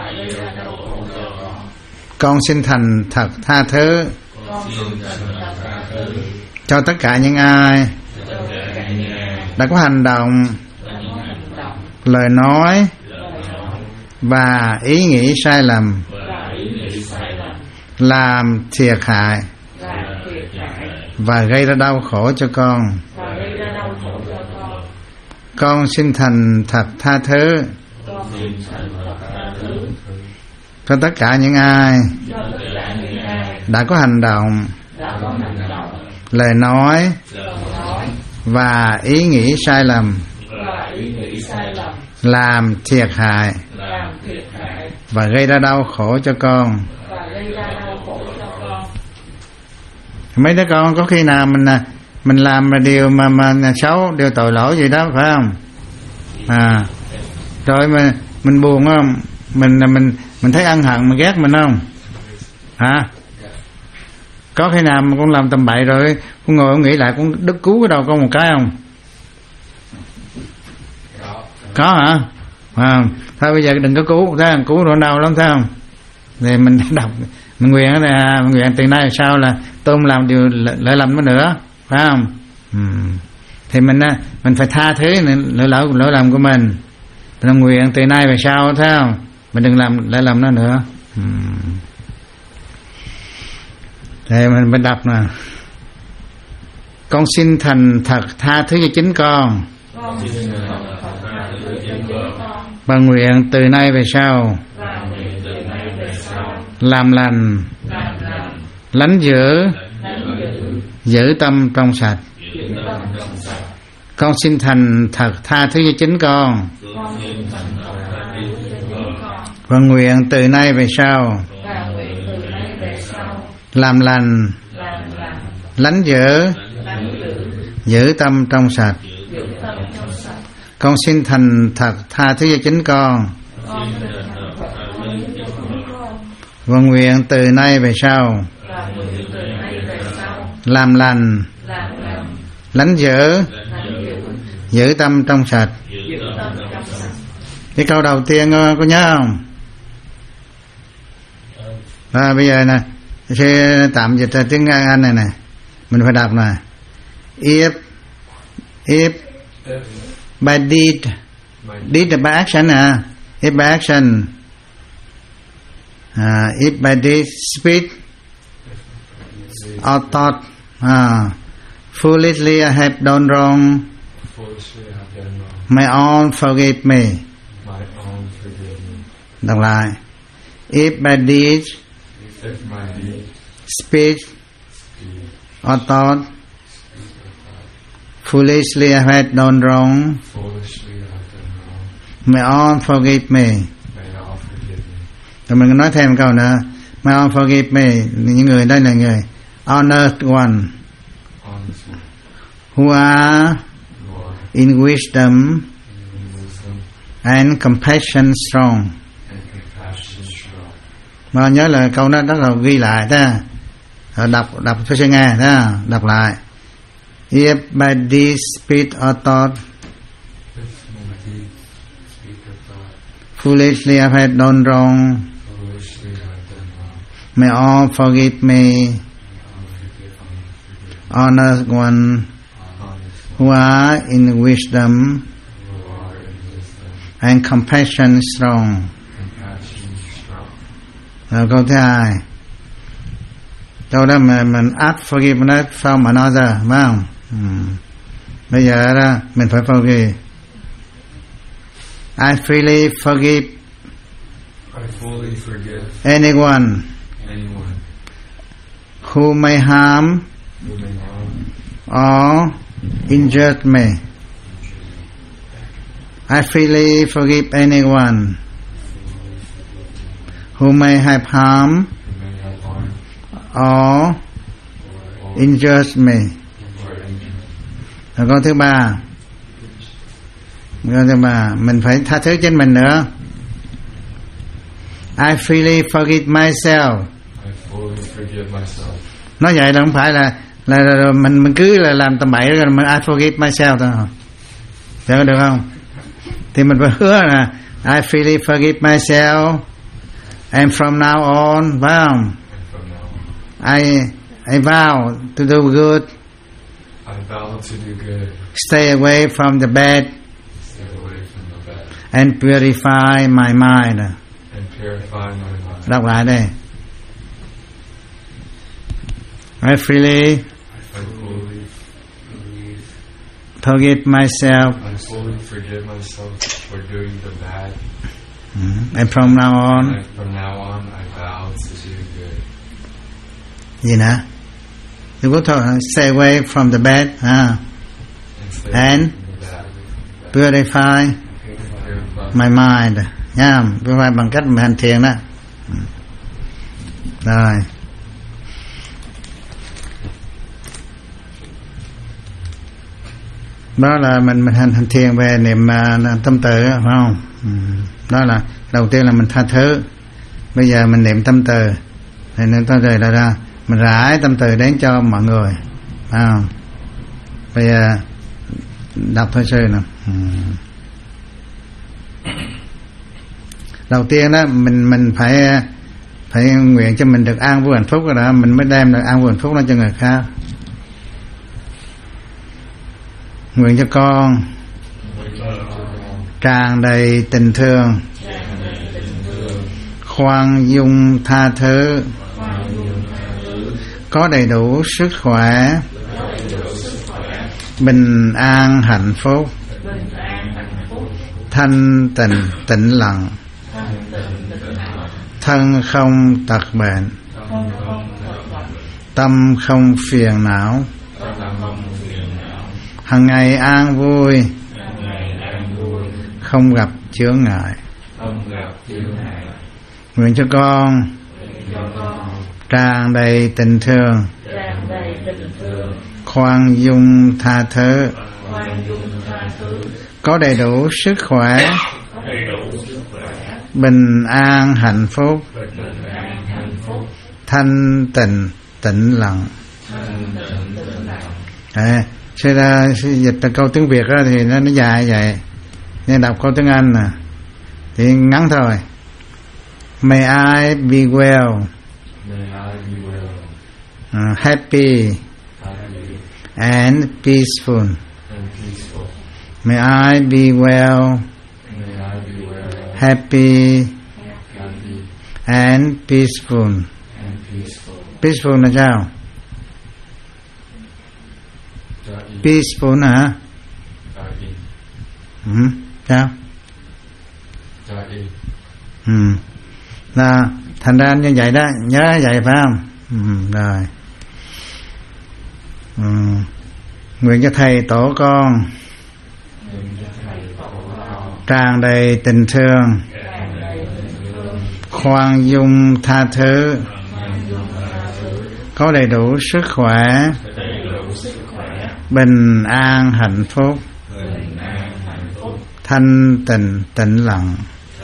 Con xin thành thật tha thứ cho tất cả những ai đã có hành động, lời nói và ý nghĩ sai lầm, làm thiệt hại và gây ra đau khổ cho con. Con xin thành thật tha thứ cho tất cả những ai đã có hành động, lời nói và ý nghĩ sai lầm, làm thiệt hại và gây ra đau khổ cho con. Mấy đứa con có khi nào mình mình làm điều mà mà xấu, điều tội lỗi gì đó phải không? À, rồi mình mình buồn không? Mình mình mình thấy ân hận, mình ghét mình không? Hả? Có khi nào mà con làm tầm bậy rồi con ngồi con nghĩ lại con đứt cứu cái đầu con một cái không? Có hả? À, thôi bây giờ đừng có cứu, thấy không? Cứu rồi đau lắm thấy không? Thì mình đọc, mình nguyện là mình nguyện từ nay sau là tôi không làm điều lỡ lầm nữa nữa, phải không? Ừ. Thì mình mình phải tha thứ lỗi lỗi lỗi lầm của mình. Mình nguyện từ nay về sau, thấy không? Mình đừng làm lỡ lầm nó nữa. Ừ. Thì mình phải đọc nè. Con xin thành thật tha thứ cho chính con. Và nguyện từ nay về sau làm lành, lánh giữ, giữ tâm trong sạch. Con xin thành thật tha thứ cho chính con. Và nguyện từ nay về sau làm lành, lánh giữ, giữ tâm trong sạch. Con xin thành thật tha thứ cho chính con. Và nguyện từ nay về sau làm lành, lánh giữ, giữ tâm trong sạch. Cái câu đầu tiên có nhớ không? À, bây giờ nè, sẽ tạm dịch ra tiếng Anh này nè, mình phải đọc nè. If if by deed, deed là by action à, if by action, uh, if by deed, speech or thought, uh, foolishly I have done wrong, may all forgive me. Đọc lại. If by deed, speech or thought, foolishly I have done wrong, may all forgive me. Rồi mình nói thêm câu nữa. May all forgive me. Những người đây là người honored one, who are in wisdom and compassion strong. Mà nhớ là câu đó rất là ghi lại ta. Đọc đọc cho sẽ nghe ta. Đọc lại. If by deed, speech or thought, foolishly I have done wrong, may all forgive me. Honor one, who are in wisdom and compassion strong. Rồi câu thứ hai. Câu đó mình, mình ask forgiveness from another, phải không? Ừ. Bây giờ đó mình phải forgive. I freely forgive, I fully forgive anyone, anyone who may harm who may harm or injure me. I freely forgive anyone who may have harmed who may have harmed or or injure me. or injured. Rồi câu thứ ba. Câu thứ ba, mình phải tha thứ trên mình nữa. I freely forgive myself. I fully forgive myself. Nói vậy là không phải là là, là, là mình mình cứ là làm tầm bậy rồi mình I forgive myself thôi. Được được không? Thì mình phải hứa là I freely forgive myself and from now on, phải không? I I vow to do good. I vow to do good. Stay away from the bad. Stay away from the bad. And purify my mind. And purify my mind. Đọc lại đây. I freely I fully forgive myself. I fully forgive myself for doing the bad. Mm. And from now on. And from now on, I vow to do good. Gì nữa? You go to stay away from the bad. Ah. And, And purify my mind. Nha, purify bằng cách mình hành thiền đó. Rồi. Đó là mình mình hành hành thiền về niệm uh, tâm từ, phải không? Ừ. Đó là đầu tiên là mình tha thứ. Bây giờ mình niệm tâm từ. Thì niệm tâm từ là ra mình rải tâm từ đến cho mọi người, phải không? Bây giờ đọc thôi sư nè. Ừ. Đầu tiên đó mình mình phải phải nguyện cho mình được an vui hạnh phúc rồi đó, mình mới đem được an vui hạnh phúc đó cho người khác. Nguyện cho con tràn đầy tình thương, khoan dung tha thứ, có đầy đủ sức khỏe, bình an hạnh phúc, thanh tịnh tĩnh lặng, thân không tật bệnh, tâm không phiền não, hằng ngày an vui, không gặp chướng ngại. Nguyện cho con tràn đầy tình thương, khoan dung tha thứ, có đầy đủ sức khỏe, bình an hạnh phúc, thanh tịnh tĩnh lặng. À, sẽ ra dịch câu tiếng Việt đó thì nó, nó dài vậy, nên đọc câu tiếng Anh nè thì ngắn thôi. May I be well, May I be well, uh, happy, happy and peaceful. and peaceful. May I be well, May I be well, happy, happy and peaceful. and peaceful. Peaceful là sao? Dạ y, Peaceful hả? dạ y, Ừ, sao? dạ y. Ừ. Là thành ra như vậy đó, nhớ vậy phải không? Ừ, rồi. Ừ. Nguyện cho thầy tổ con tràn đầy tình thương, khoan dung tha thứ, có đầy đủ sức khỏe, bình an hạnh phúc, thanh tịnh tĩnh lặng,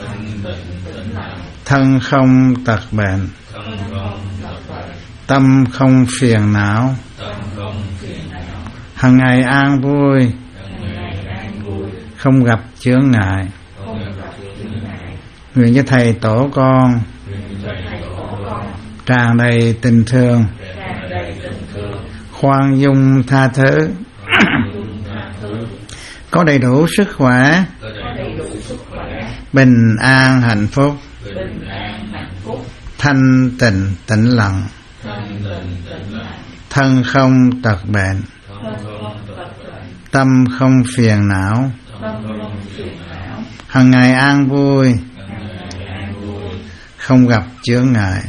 thân không tật bệnh, tâm không phiền não, hằng ngày an vui, không gặp chướng ngại. Nguyện cho thầy tổ con tràn đầy tình thương, khoan dung tha thứ, có đầy đủ sức khỏe, bình an hạnh phúc, thanh tịnh tĩnh lặng, thân không tật bệnh, tâm không phiền não, hằng ngày an vui, không gặp chướng ngại.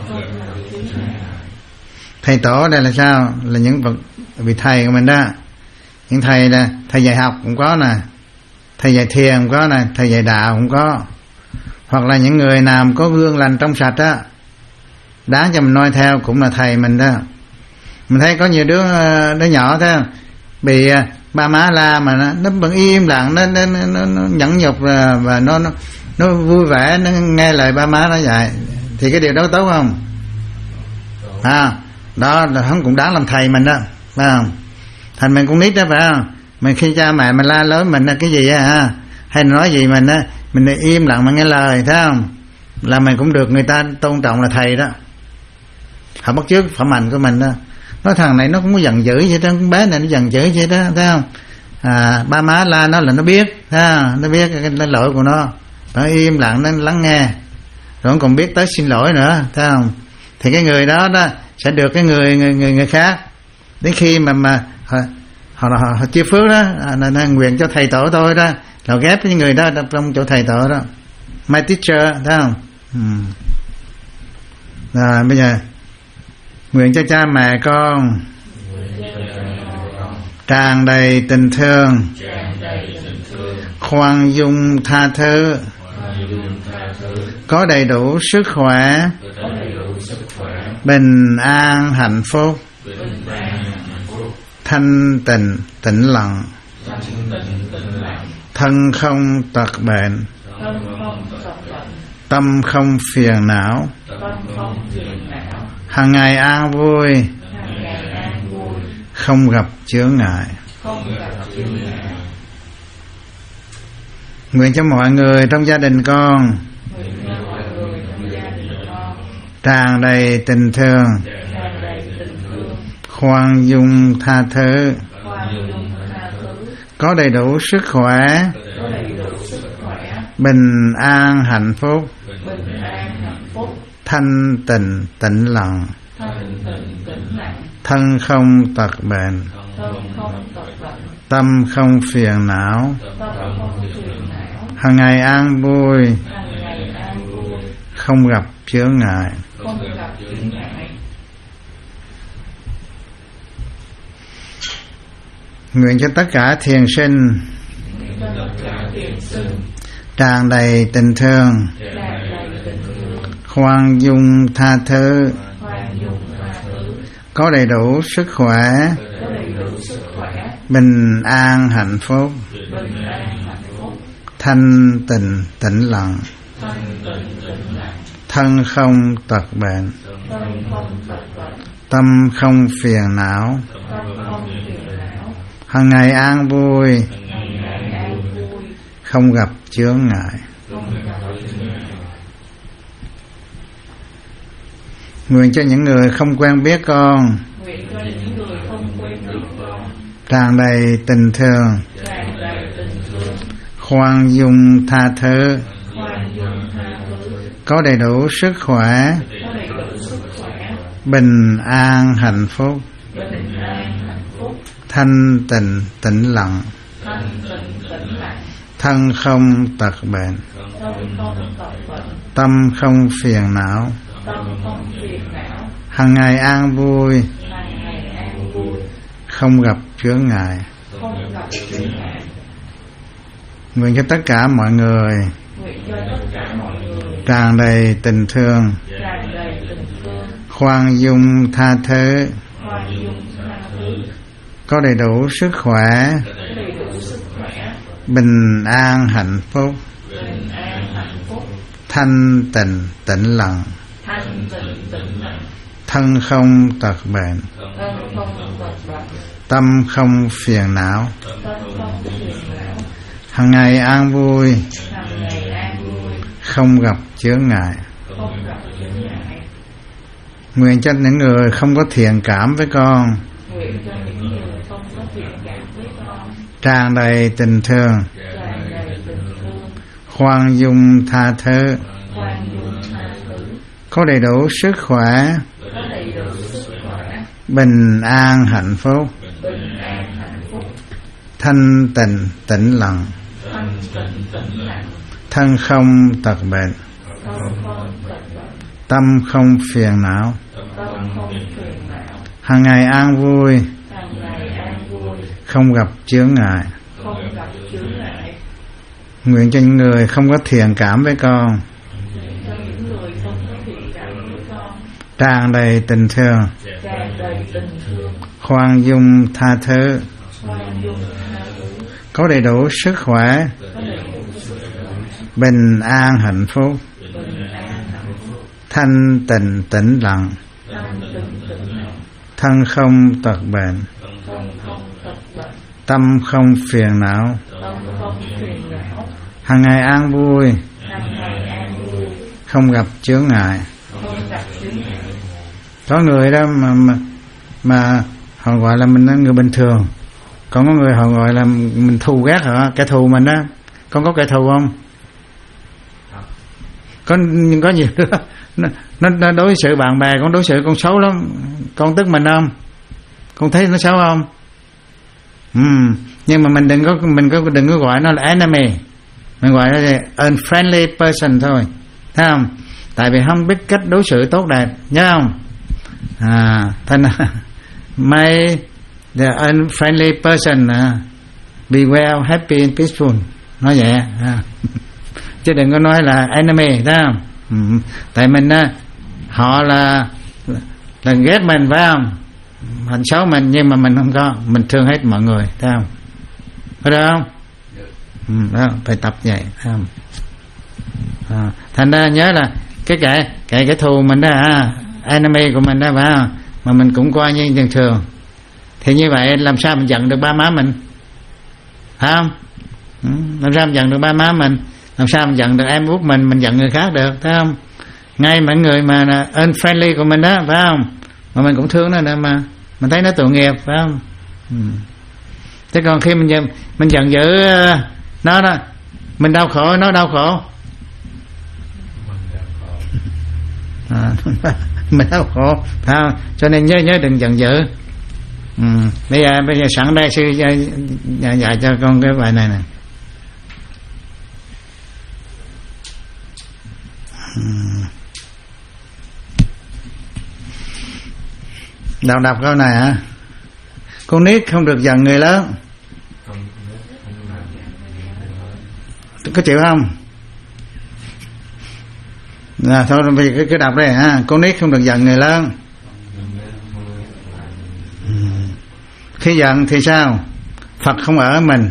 Thầy tổ đây là sao? Là những bậc vị thầy của mình đó. Những thầy là thầy dạy học cũng có nè, thầy dạy thiền cũng có nè, thầy dạy đạo cũng có, hoặc là những người nào có gương lành trong sạch á, đáng cho mình noi theo, cũng là thầy mình đó. Mình thấy có nhiều đứa đứa nhỏ thế bị ba má la mà nó, nó vẫn im lặng, nó, nó, nó, nó nhẫn nhục và nó, nó nó vui vẻ, nó nghe lời ba má nó dạy, thì cái điều đó tốt không? À, đó là hắn cũng đáng làm thầy mình đó, phải không? Thành mình cũng nít đó, phải không? Mình khi cha mẹ mình la lớn mình cái gì á, hay nói gì mình á, mình im lặng mà nghe lời, thấy không? Là mình cũng được người ta tôn trọng là thầy đó. Họ bắt chước phẩm hạnh của mình đó. Nói thằng này nó cũng có giận dữ vậy đó, con bé này nó giận dữ vậy đó, thấy không? À, ba má la nó là nó biết, thấy không? Nó biết cái, cái lỗi của nó, nó im lặng, nó lắng nghe, rồi nó còn biết tới xin lỗi nữa, thấy không? Thì cái người đó đó sẽ được cái người người người, người khác. Đến khi mà mà họ họ, họ, họ chia phước đó, là, là nguyện cho thầy tổ tôi đó, là ghép với người đó trong chỗ thầy tổ đó. My teacher, thấy không? Ừ. Rồi bây giờ nguyện cho cha mẹ con tràn đầy tình thương, khoan dung tha thứ, có đầy đủ sức khỏe, bình an hạnh phúc, thanh tịnh tĩnh lặng, thân không tật bệnh, tâm không phiền não, hàng ngày an vui, không gặp chướng ngại. Nguyện cho mọi người trong gia đình con tràn đầy tình thương, khoan dung tha thứ, có đầy đủ sức khỏe, bình an hạnh phúc, thanh tịnh tĩnh lặng, thân không tật bệnh, tâm không phiền não, hàng ngày an vui, không gặp chướng ngại. Nguyện cho tất cả thiền sinh tràn đầy tình thương, khoan dung tha thứ, có đầy đủ sức khỏe, bình an hạnh phúc, thanh tịnh tĩnh lặng, thân không tật bệnh, tâm không phiền não, hàng ngày an vui, không gặp chướng ngại. Nguyện cho những người không quen biết con tràn đầy tình thương, khoan dung tha thứ, có đầy đủ sức khỏe, bình an hạnh phúc, thanh tịnh tĩnh lặng, thân không tật bệnh, tâm không phiền não, hàng ngày an vui, không gặp chướng ngại. Nguyện cho tất cả mọi người tràn đầy tình thương, khoan dung tha thứ, có đầy đủ sức khỏe, bình an hạnh phúc, thanh tịnh tĩnh lặng, thân không tật bệnh, tâm không phiền não, hàng ngày an vui, không gặp chướng ngại. Nguyện cho những người không có thiện cảm với con tràn đầy tình thương, khoan dung tha thứ, có đầy đủ sức khỏe, bình an hạnh phúc, thanh tịnh tĩnh lặng, thân không tật bệnh, tâm không phiền não, hàng ngày an vui, không gặp chướng ngại. Nguyện cho những người không có thiện cảm với con tràn đầy tình thương, khoan dung tha thứ, có đầy đủ sức khỏe, bình an hạnh phúc, thanh tịnh tĩnh lặng, thân không tật bệnh, tâm không phiền não, hằng ngày an vui, không gặp chướng ngại. Có người đó mà, mà mà họ gọi là mình là người bình thường, còn có người họ gọi là mình thù ghét họ, kẻ thù mình đó. Con có kẻ thù không? Có có nhiều đứa nó, nó đối xử bạn bè con đối xử con xấu lắm, con tức mình không? Con thấy nó xấu không? Ừ. Nhưng mà mình đừng có mình có đừng có gọi nó là enemy, mình gọi nó là unfriendly person thôi, thấy không? Tại vì không biết cách đối xử tốt đẹp, nhớ không? À, thành may the unfriendly person uh, be well, happy and peaceful, nói vậy à. Chứ đừng có nói là enemy, thấy không? Ừ. Tại mình uh, họ là là ghét mình, phải không? Hành xấu mình, nhưng mà mình không có, mình thương hết mọi người, thấy không? Có được không? Ừ, đó, phải tập vậy, thấy không? À, thành ra nhớ là cái kẻ kẻ cái thù mình đó, à, enemy của mình đó, phải không? Mà mình cũng coi như bình thường, thì như vậy làm sao mình giận được ba má mình, phải không? Ừ, làm sao mình giận được ba má mình, làm sao mình giận được em út mình, mình giận người khác được, thấy không? Ngay mấy người mà unfriendly của mình đó, phải không? Mà mình cũng thương nó nữa, mà mình thấy nó tội nghiệp, phải không? Ừ. Thế còn khi mình giận, mình giận dữ nó đó, mình đau khổ, nó đau khổ, à, mình đau khổ, phải không? Cho nên nhớ nhớ đừng giận dữ. Ừ. Bây giờ bây giờ sẵn đây sư dạy, dạy, dạy cho con cái bài này nè. Ừ. Đọc đọc câu này hả? Con nít không được giận người lớn. Có chịu không? À, thôi vì cái, cái đọc đây ha. Con nít không được giận người lớn. Ừ. Khi giận thì sao? Phật không ở mình.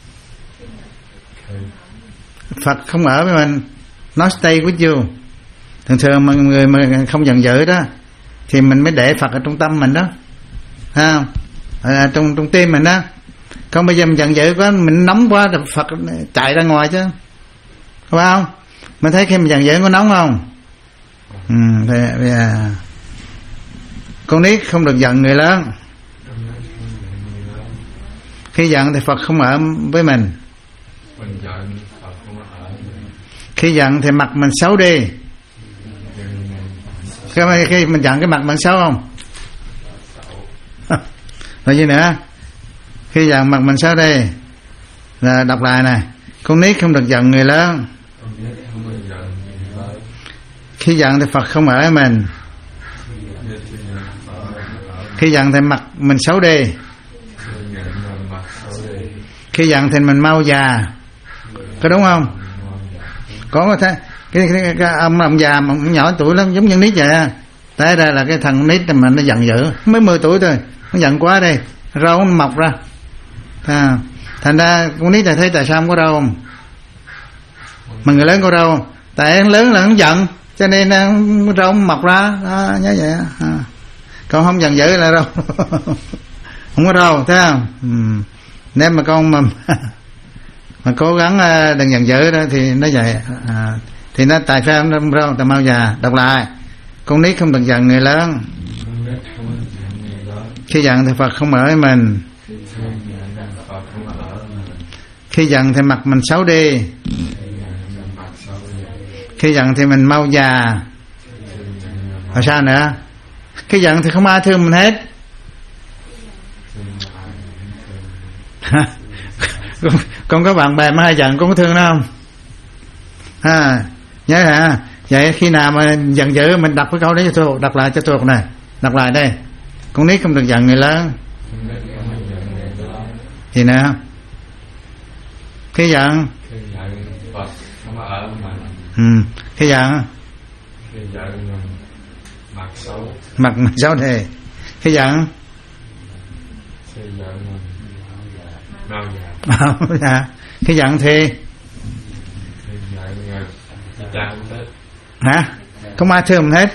Phật không ở với mình. Nó stay with you. Thường thường mà người mà không giận dữ đó thì mình mới để Phật ở trong tâm mình đó, thấy không? À, trong trong tim mình đó. Không bây giờ mình giận dữ quá, mình nóng quá thì Phật chạy ra ngoài chứ, phải không? Mình thấy khi mình giận dữ có nóng không? Ừ, thì, thì, à, con nít không được giận người lớn. Khi giận thì Phật không ở với mình. Khi giận thì mặt mình xấu đi. Khi mình giận cái mặt mình xấu không? Rồi gì nữa? Khi giận mặt mình xấu đi. Là đọc lại nè. Con nít không được giận người lớn. Khi giận thì Phật không ở với mình. Khi giận thì mặt mình xấu đi. Khi giận thì mình mau già. Có đúng không? Có thế. Cái, cái, cái, cái ông ông già mà ông nhỏ tuổi lắm, giống như nít vậy á. Tới đây là cái thằng nít mà nó giận dữ, mới mười tuổi thôi, nó giận quá đây, râu nó mọc ra. À, thành ra con nít là thấy tại sao không có râu không? Mà người lớn có râu không? Tại anh lớn là nó giận, cho nên râu mọc ra, à, nhớ vậy á. À. Còn không giận dữ là râu không có râu, thấy không? Ừ. Nếu mà con mà mà cố gắng đừng giận dữ đó thì nó vậy. À, thì nó tại sao nó râu tại mau già. Đọc lại. Con nít không được giận người lớn. Khi giận thì Phật không ở với mình. Khi giận thì mặt mình xấu đi. Khi giận thì mình mau già. Rồi sao nữa? Khi giận thì không ai thương mình hết. Con có bạn bè mà hay giận con có thương nó không? À, nhớ hả? Vậy khi nào mà giận dữ mình đọc cái câu đấy cho thuộc, đọc lại cho thuộc này. Đọc lại đây. Con nít không được giận người lớn. Gì nữa? Khi giận ừ. Khi giận mặt mình xấu đi. Khi giận dạ. Khi giận thì hả? Không ai thương mình hết.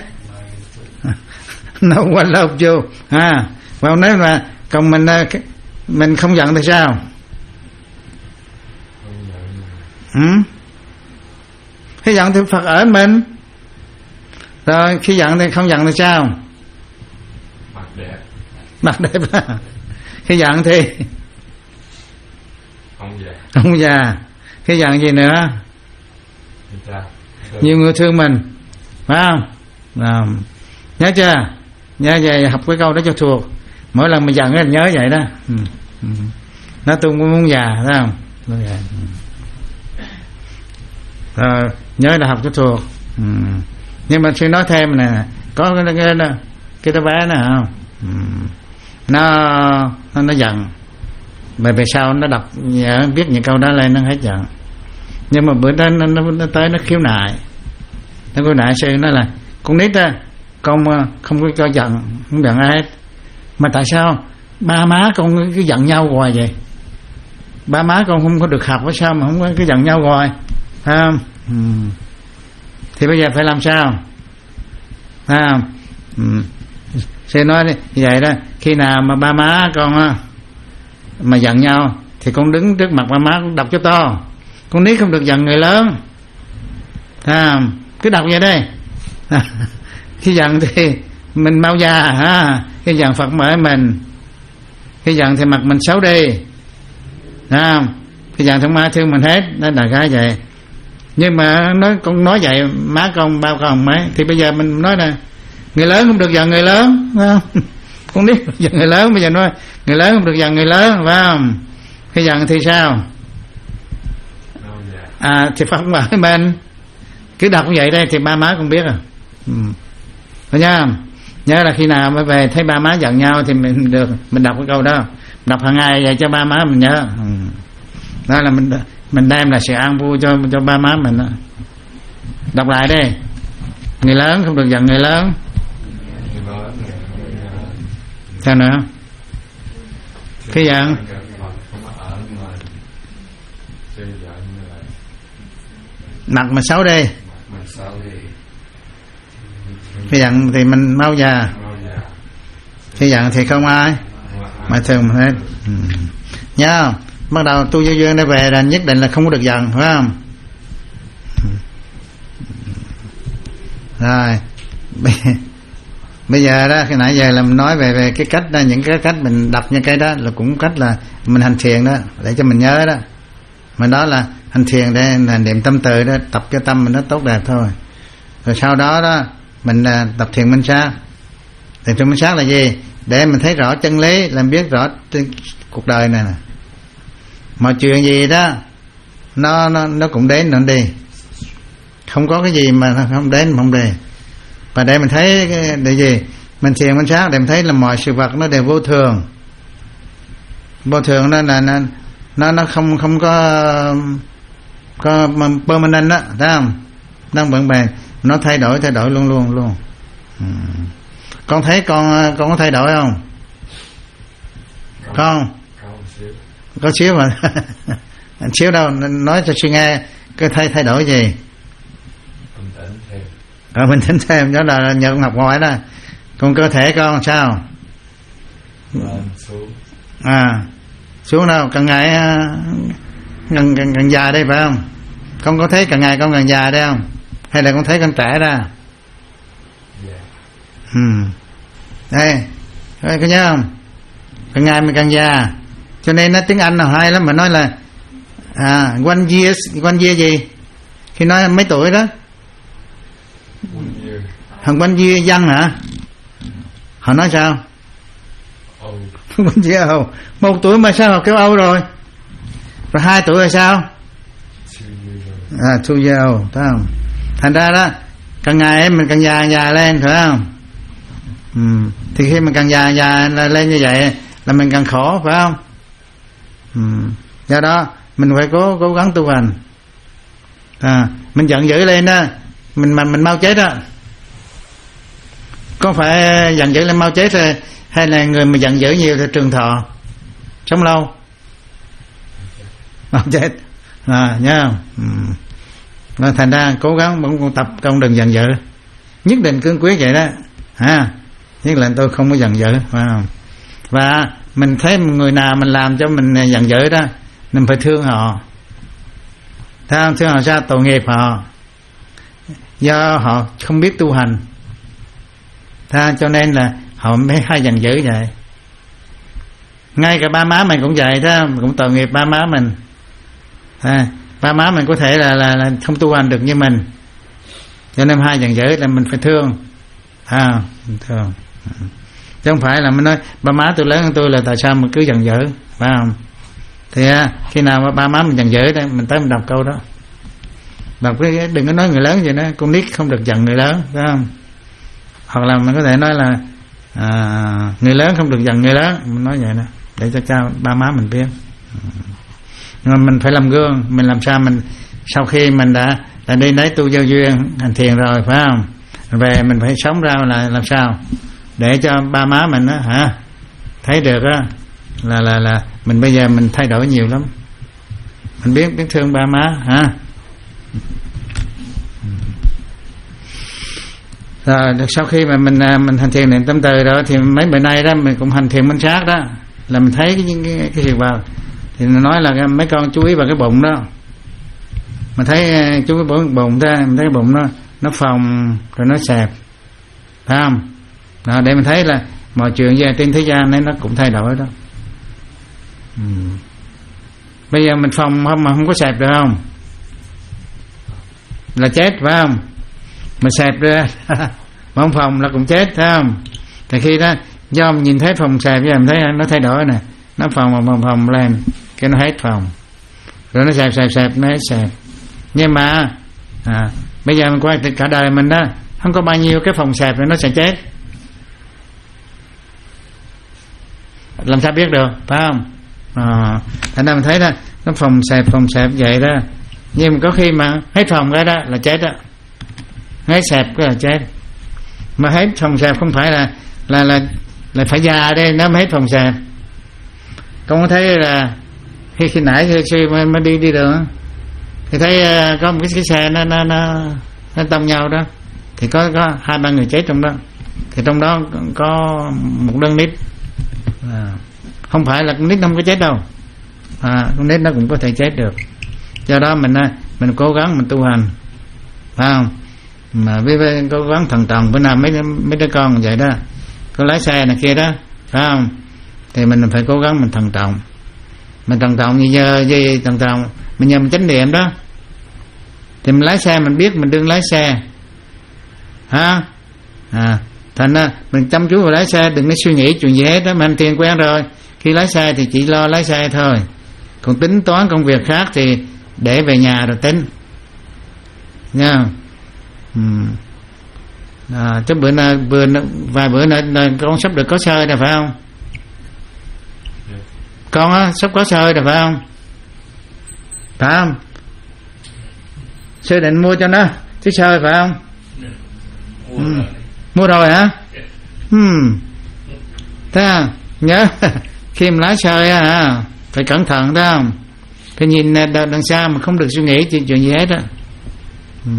No one love you. À, và nếu mà còn mình mình không giận thì sao? Ừ? Khi giận thì Phật ở mình. Rồi khi giận thì không giận thì sao? Mặt đẹp. Mặt đẹp. Khi giận thì Không già. không già. Khi giận gì nữa? Nhiều người thương mình, phải không? À, nhớ chưa? Nhớ về học cái câu đó cho thuộc. Mỗi lần mình giận thì nhớ vậy đó. Ừ. Ừ. Nó tôi muốn già, phải không? Rồi nhớ là học cho thuộc. Ừ. Nhưng mà xin nói thêm nè, có cái cái cái, cái đứa bé nè không? Ừ. Nó nó nó giận. Bởi vì sao nó đọc viết những câu đó lên nó hết giận. Nhưng mà bữa đó nó, nó, nó tới nó khiếu nại. Nó khiếu nại sư nó là con nít á, con không có cho giận, không giận ai hết. Mà tại sao ba má con cứ giận nhau hoài vậy? Ba má con không có được học hay sao mà không có cứ giận nhau hoài? Phải không? Ừ. Thì bây giờ phải làm sao? Phải không? Ừ. Sư nói như vậy đó, khi nào mà ba má con á mà giận nhau thì con đứng trước mặt ba má con đọc cho to. Con nít không được giận người lớn. À, cứ đọc vậy đây. À, khi giận thì mình mau già ha. Khi giận Phật mở mình. Khi giận thì mặt mình xấu đi. À, khi giận không ai thương mình hết. Đó là cái vậy. Nhưng mà nói con nói vậy má con bao con mấy thì bây giờ mình nói là người lớn không được giận người lớn, phải không? Con nít giận người lớn, bây giờ nói người lớn không được giận người lớn, phải không? Khi giận thì sao? À thì Phật bảo mình cứ đọc như vậy đây thì ba má cũng biết à. Ừ. Phải nhớ không? Nhớ là khi nào mới về thấy ba má giận nhau thì mình được mình đọc cái câu đó, đọc hàng ngày vậy cho ba má mình nhớ. Ừ. Đó là mình mình đem là sự an vui cho cho ba má mình đó. Đọc lại đi. Người lớn không được giận người lớn. Sao nữa? Khi giận mặt mà xấu đi. Khi giận thì mình mau già. Khi giận thì không ai mà thương mình hết. Ừ. Nhớ không? Bắt đầu tu vô duyên để về là nhất định là không có được giận, phải không? Rồi bây giờ đó, khi nãy giờ là mình nói về về cái cách đó, những cái cách mình đọc như cái đó là cũng cách là mình hành thiền đó để cho mình nhớ đó. Mà đó là hành thiền để là niệm tâm từ đó, tập cho tâm mình nó tốt đẹp thôi. Rồi sau đó đó mình uh, tập thiền minh sát. Thiền minh sát là gì? Để mình thấy rõ chân lý, làm biết rõ cuộc đời này nè. Mọi chuyện gì đó nó nó nó cũng đến nó đi. Không có cái gì mà không đến mà không đi. Và để mình thấy cái để gì? Mình thiền minh sát để mình thấy là mọi sự vật nó đều vô thường. Vô thường đó là nó nó nó không không có có permanent đó, thấy không? Nó bận bền, nó thay đổi thay đổi luôn luôn luôn. Ừ. Con thấy con con có thay đổi không? Con có xíu mà xíu đâu, nói cho suy nghe cái thay thay đổi gì? Ờ, mình tính thêm đó là nhờ con học hỏi đó. Còn cơ thể con sao? À xuống đâu? Càng ngày càng, càng, càng già đây phải không? Con có thấy càng ngày con càng già đây không? Hay là con thấy con trẻ ra? Ừ. Đây, có nhớ không? Càng ngày mình càng già. Cho nên nó tiếng Anh nào hay lắm mà nói là à, one year, one year gì? Khi nói mấy tuổi đó? Thằng one year dân hả? Họ nói sao? One year old. Một tuổi mà sao họ kêu Âu rồi? Rồi hai tuổi rồi sao? À, two year old, thấy không? Thành ra đó, càng ngày mình càng già già lên, phải không? Ừ. Thì khi mình càng già già lên như vậy là mình càng khổ, phải không? Ừ. Do đó mình phải cố cố gắng tu hành. À, mình giận dữ lên đó, mình mà mình mau chết đó. Có phải giận dữ lên mau chết rồi, hay là người mà giận dữ nhiều thì trường thọ, sống lâu? Mau chết. À, nhớ không? Ừ. Nên thành ra cố gắng cũng tập công đừng giận dữ, nhất định cương quyết vậy đó ha. Nhất là tôi không có giận dữ, phải không? Và mình thấy người nào mình làm cho mình giận dữ đó, mình phải thương họ. Thấy không? Thương họ sao? Tội nghiệp họ, do họ không biết tu hành. Thấy, cho nên là họ mới hay giận dữ vậy. Ngay cả ba má mình cũng vậy đó, cũng tội nghiệp ba má mình. À, ba má mình có thể là, là, là không tu hành được như mình, cho nên hai giận dữ là mình phải thương. À, thương. Chứ không phải là mình nói ba má tôi lớn hơn tôi là tại sao mình cứ giận dữ, phải không? Thì à, khi nào mà ba má mình giận dữ đó, mình tới mình đọc câu đó, đọc cái đừng có nói người lớn vậy đó, con nít không được giận người lớn, phải không? Hoặc là mình có thể nói là à, người lớn không được giận người lớn, mình nói vậy đó để cho cha ba má mình biết. Nhưng mà mình phải làm gương, mình làm sao mình sau khi mình đã đã đi lấy tu vô duyên hành thiền rồi, phải không? Về mình phải sống ra là làm sao để cho ba má mình á hả thấy được á là là là mình bây giờ mình thay đổi nhiều lắm, mình biết biết thương ba má hả. Rồi sau khi mà mình mình hành thiền niệm tâm từ đó thì mấy bữa nay đó mình cũng hành thiền minh sát đó, là mình thấy cái cái, cái việc vào thì nó nói là mấy con chú ý vào cái bụng đó, mình thấy chú cái bụng bụng ra, mình thấy cái bụng nó nó phồng rồi nó xẹp, phải không? Đó, để mình thấy là mọi chuyện về trên thế gian này nó cũng thay đổi đó. Ừ. Bây giờ mình phồng không mà không có xẹp được không là chết, phải không? Mình xẹp ra mà không phồng là cũng chết, phải không? Thì khi đó do mình nhìn thấy phồng xẹp với mình thấy nó thay đổi nè, nó phồng mà phồng, phồng lên cái nó hết phồng, rồi nó xẹp xẹp xẹp nó hết xẹp. Nhưng mà à, bây giờ mình qua cả đời mình đó không có bao nhiêu cái phồng xẹp rồi nó sẽ chết, làm sao biết được, phải không? À, thành ra mình thấy đó nó phồng xẹp phồng xẹp vậy đó, nhưng mà có khi mà hết phồng cái đó là chết đó, hết xẹp cái là chết. Mà hết phồng xẹp không phải là là là là phải già đây nó mới hết phồng xẹp. Con có thấy là khi khi nãy khi, khi mới, mới đi đi đường thì thấy uh, có một cái, cái xe nó nó nó nó tông nhau đó, thì có có hai ba người chết trong đó, thì trong đó có một đứa nít. À, không phải là con nít không có chết đâu, à, con nít nó cũng có thể chết được. Do đó mình mình cố gắng mình tu hành, phải không? Mà với, với cố gắng thận trọng. Bữa nào mấy mấy đứa con vậy đó, có lái xe này kia đó, phải không? Thì mình phải cố gắng mình thận trọng, mình thận trọng như giờ gì thận trọng mình nhờ mình chánh niệm đó, thì mình lái xe mình biết mình đương lái xe, ha. À, thành ra mình chăm chú vào lái xe, đừng có suy nghĩ chuyện gì hết đó. Mình tiền quen rồi, khi lái xe thì chỉ lo lái xe thôi, còn tính toán công việc khác thì để về nhà rồi tính nha. Ừ. À, chứ bữa nay bữa vài bữa nay con sắp được có sơi rồi, phải không? Con á sắp có sơi rồi, phải không? Phải không? Sư định mua cho nó chiếc sơi, phải không? Ừ. Mua rồi hả? Ừ. Thấy không? Nhớ khi mà lái xe á phải cẩn thận, thấy không? Phải nhìn đằng xa mà không được suy nghĩ chuyện chuyện gì hết á. Ừ.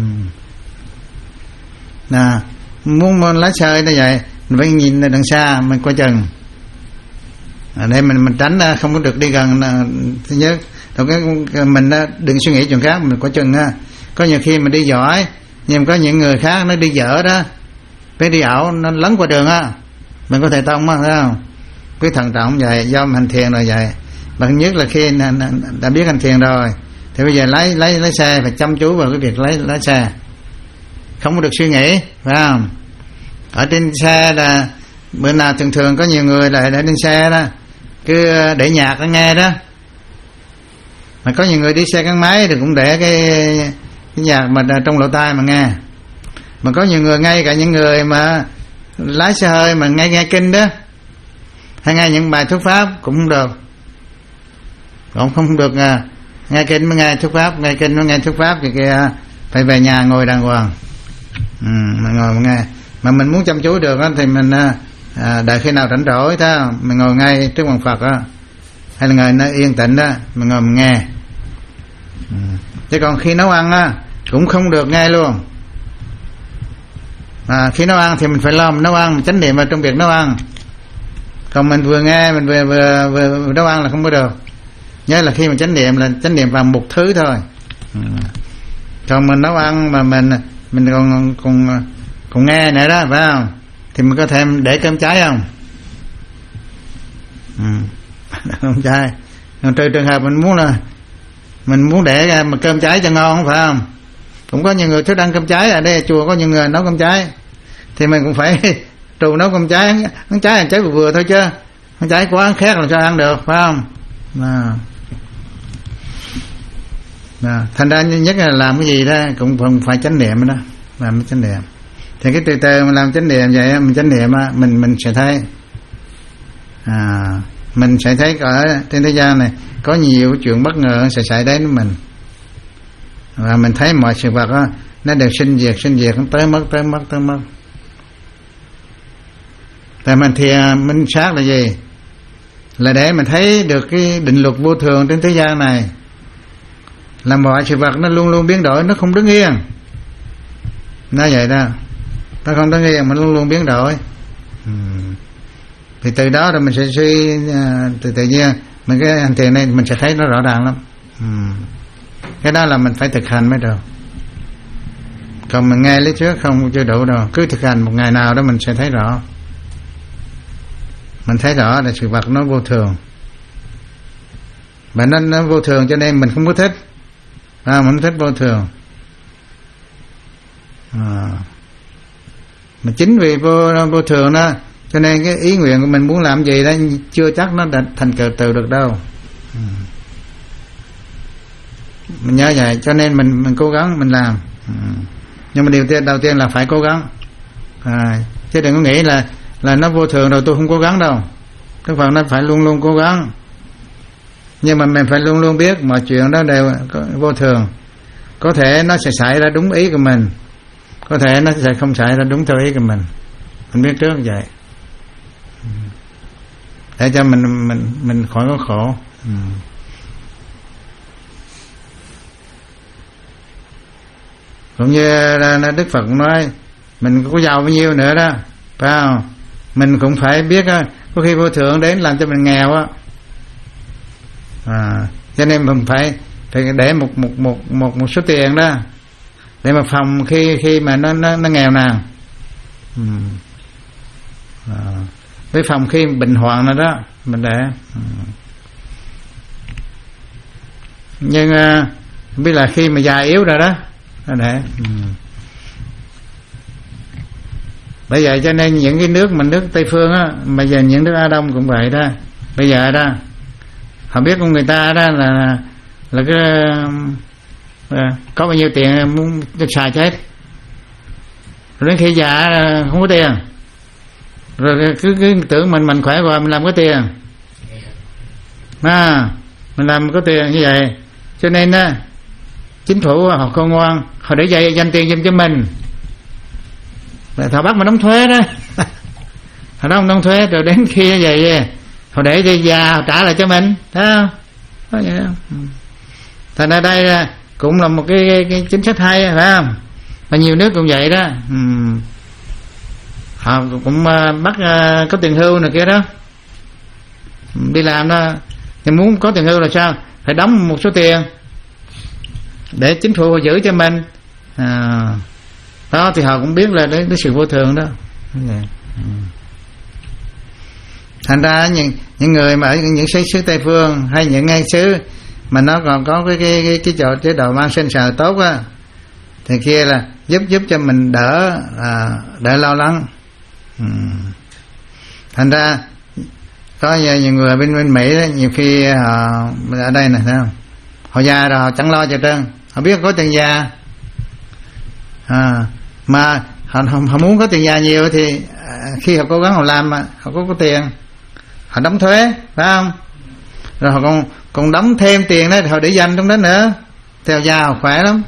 Nè, muốn lái xe như vậy mình phải nhìn đằng xa, mình coi chừng, à, để mình mình tránh không có được đi gần. Thứ nhất, rồi cái mình đừng suy nghĩ chuyện khác, mình coi chừng ha. Có nhiều khi mình đi giỏi, nhưng có những người khác nó đi dở đó, cái đi ảo nó lấn qua đường á, mình có thể tông á, thấy không? Cái thận trọng vậy, do mình hành thiền rồi vậy. Bằng nhất là khi đã biết hành thiền rồi thì bây giờ lái lái lái xe phải chăm chú vào cái việc lái lái xe, không có được suy nghĩ, phải không? Ở trên xe là bữa nào thường thường có nhiều người lại để trên xe đó cứ để nhạc nó nghe đó, mà có nhiều người đi xe gắn máy thì cũng để cái, cái nhạc mà trong lỗ tai mà nghe. Mà có nhiều người, ngay cả những người mà lái xe hơi mà nghe nghe kinh đó, hay nghe những bài thuyết pháp cũng không được, cũng không được. À, nghe kinh mới nghe thuyết pháp, nghe kinh mới nghe thuyết pháp thì kia phải về nhà ngồi đàng hoàng. Ừ, mình ngồi mà nghe. Mà mình muốn chăm chú được đó, thì mình à, đợi khi nào rảnh rỗi đó mình ngồi ngay trước bàn Phật đó, hay là ngồi nó yên tĩnh đó mình ngồi mình nghe. Ừ. Chứ còn khi nấu ăn á, cũng không được ngay luôn. À, khi nấu ăn thì mình phải lo mình nấu ăn, mình chánh niệm vào trong việc nấu ăn. Còn mình vừa nghe mình vừa vừa, vừa, vừa nấu ăn là không có được. Nhớ là khi mình chánh niệm là chánh niệm vào một thứ thôi. Ừ. Còn mình nấu ăn mà mình mình còn còn còn nghe nữa đó, phải không? Thì mình có thể để cơm cháy không? Ừ. Cơm cháy. Còn trừ trường hợp mình muốn là mình muốn để mà cơm cháy cho ngon, phải không? Cũng có nhiều người thích ăn cơm cháy, ở đây chùa có nhiều người nấu cơm cháy, thì mình cũng phải trù nấu cơm cháy, cơm cháy ăn cháy vừa vừa thôi chứ, cơm cháy quá khét làm sao ăn được, phải không? À. À. Thành ra nhất là làm cái gì đó cũng phải chánh niệm đó, làm cái chánh niệm. Thì cái từ từ mình làm chánh niệm vậy, mình chánh niệm mình mình sẽ thấy, à, mình sẽ thấy ở trên thế gian này có nhiều chuyện bất ngờ sẽ xảy đến với mình. Và mình thấy mọi sự vật đó, nó đều sinh diệt sinh diệt, nó tới mất tới mất tới mất. Tại mình thì minh sát là gì? Là để mình thấy được cái định luật vô thường trên thế gian này, là mọi sự vật nó luôn luôn biến đổi, nó không đứng yên. Nó vậy đó, nó không đứng yên mà luôn luôn biến đổi. Hmm. Thì từ đó rồi mình sẽ suy từ tự nhiên mình cái hành thiền này mình sẽ thấy nó rõ ràng lắm. Hmm. Cái đó là mình phải thực hành mới được. Còn mình nghe lý thuyết không chưa đủ đâu. Cứ thực hành một ngày nào đó mình sẽ thấy rõ. Mình thấy rõ là sự vật nó vô thường, và nó, nó vô thường cho nên mình không có thích, à, mình không thích vô thường. À. Mà chính vì vô, vô thường đó, cho nên cái ý nguyện của mình muốn làm gì đó chưa chắc nó đã thành cờ từ được đâu. Ừ. Mình nhớ vậy, cho nên mình mình cố gắng mình làm. Ừ. Nhưng mà điều tiên đầu tiên là phải cố gắng, à, chứ đừng có nghĩ là là nó vô thường rồi tôi không cố gắng đâu. Đức Phật nó phải luôn luôn cố gắng, nhưng mà mình phải luôn luôn biết mọi chuyện đó đều vô thường. Có thể nó sẽ xảy ra đúng ý của mình, có thể nó sẽ không xảy ra đúng theo ý của mình. Mình biết trước vậy để cho mình mình mình khỏi có khổ. Ừ. Cũng như là, là Đức Phật nói mình có giàu bao nhiêu nữa đó, phải không? Mình cũng phải biết á, có khi vô thường đến làm cho mình nghèo á, à, cho nên mình phải phải để một một một một một số tiền đó để mà phòng khi khi mà nó nó, nó nghèo nàn. Ừ. À, với phòng khi bệnh hoạn nữa đó mình để. Ừ. Nhưng uh, biết là khi mà già yếu rồi đó nó để. Ừ. Bởi vậy cho nên những cái nước mình nước Tây phương á, bây giờ những nước Á Đông cũng vậy đó. Bây giờ đó họ biết con người ta đó là là cái à, có bao nhiêu tiền muốn xài chết, rồi đến khi già không có tiền, rồi cứ, cứ tưởng mình mình khỏe rồi mình làm có tiền, à, mình làm có tiền như vậy. Cho nên á, chính phủ họ không ngoan, họ để dành, dành tiền giùm cho mình, họ bắt mà đóng thuế đó. Họ đóng đóng thuế rồi đến khi vậy họ để cho già họ trả lại cho mình, thấy không? Có vậy không? Thành ra đây cũng là một cái, cái, cái chính sách hay, phải không? Và nhiều nước cũng vậy đó. Ừ. Họ cũng uh, bắt uh, có tiền hưu này kia đó, đi làm đó, nhưng muốn có tiền hưu là sao? Phải đóng một số tiền để chính phủ giữ cho mình. À, đó thì họ cũng biết là đấy, cái sự vô thường đó. Ừ. Thành ra những những người mà ở những xứ xứ Tây phương hay những ngay xứ mà nó còn có cái cái cái, cái chỗ chế độ mang sinh sản tốt á, thì kia là giúp giúp cho mình đỡ à, đỡ lo lắng. Ừ. Thành ra có nhiều người bên bên Mỹ đó, nhiều khi họ ở đây này thấy không, họ già rồi họ chẳng lo cho trơn, họ biết có tiền già, à, mà họ, họ, họ muốn có tiền già nhiều thì à, khi họ cố gắng họ làm mà họ có có tiền, họ đóng thuế, phải không? Rồi họ còn còn đóng thêm tiền đó, họ để dành trong đó nữa, theo già họ khỏe lắm.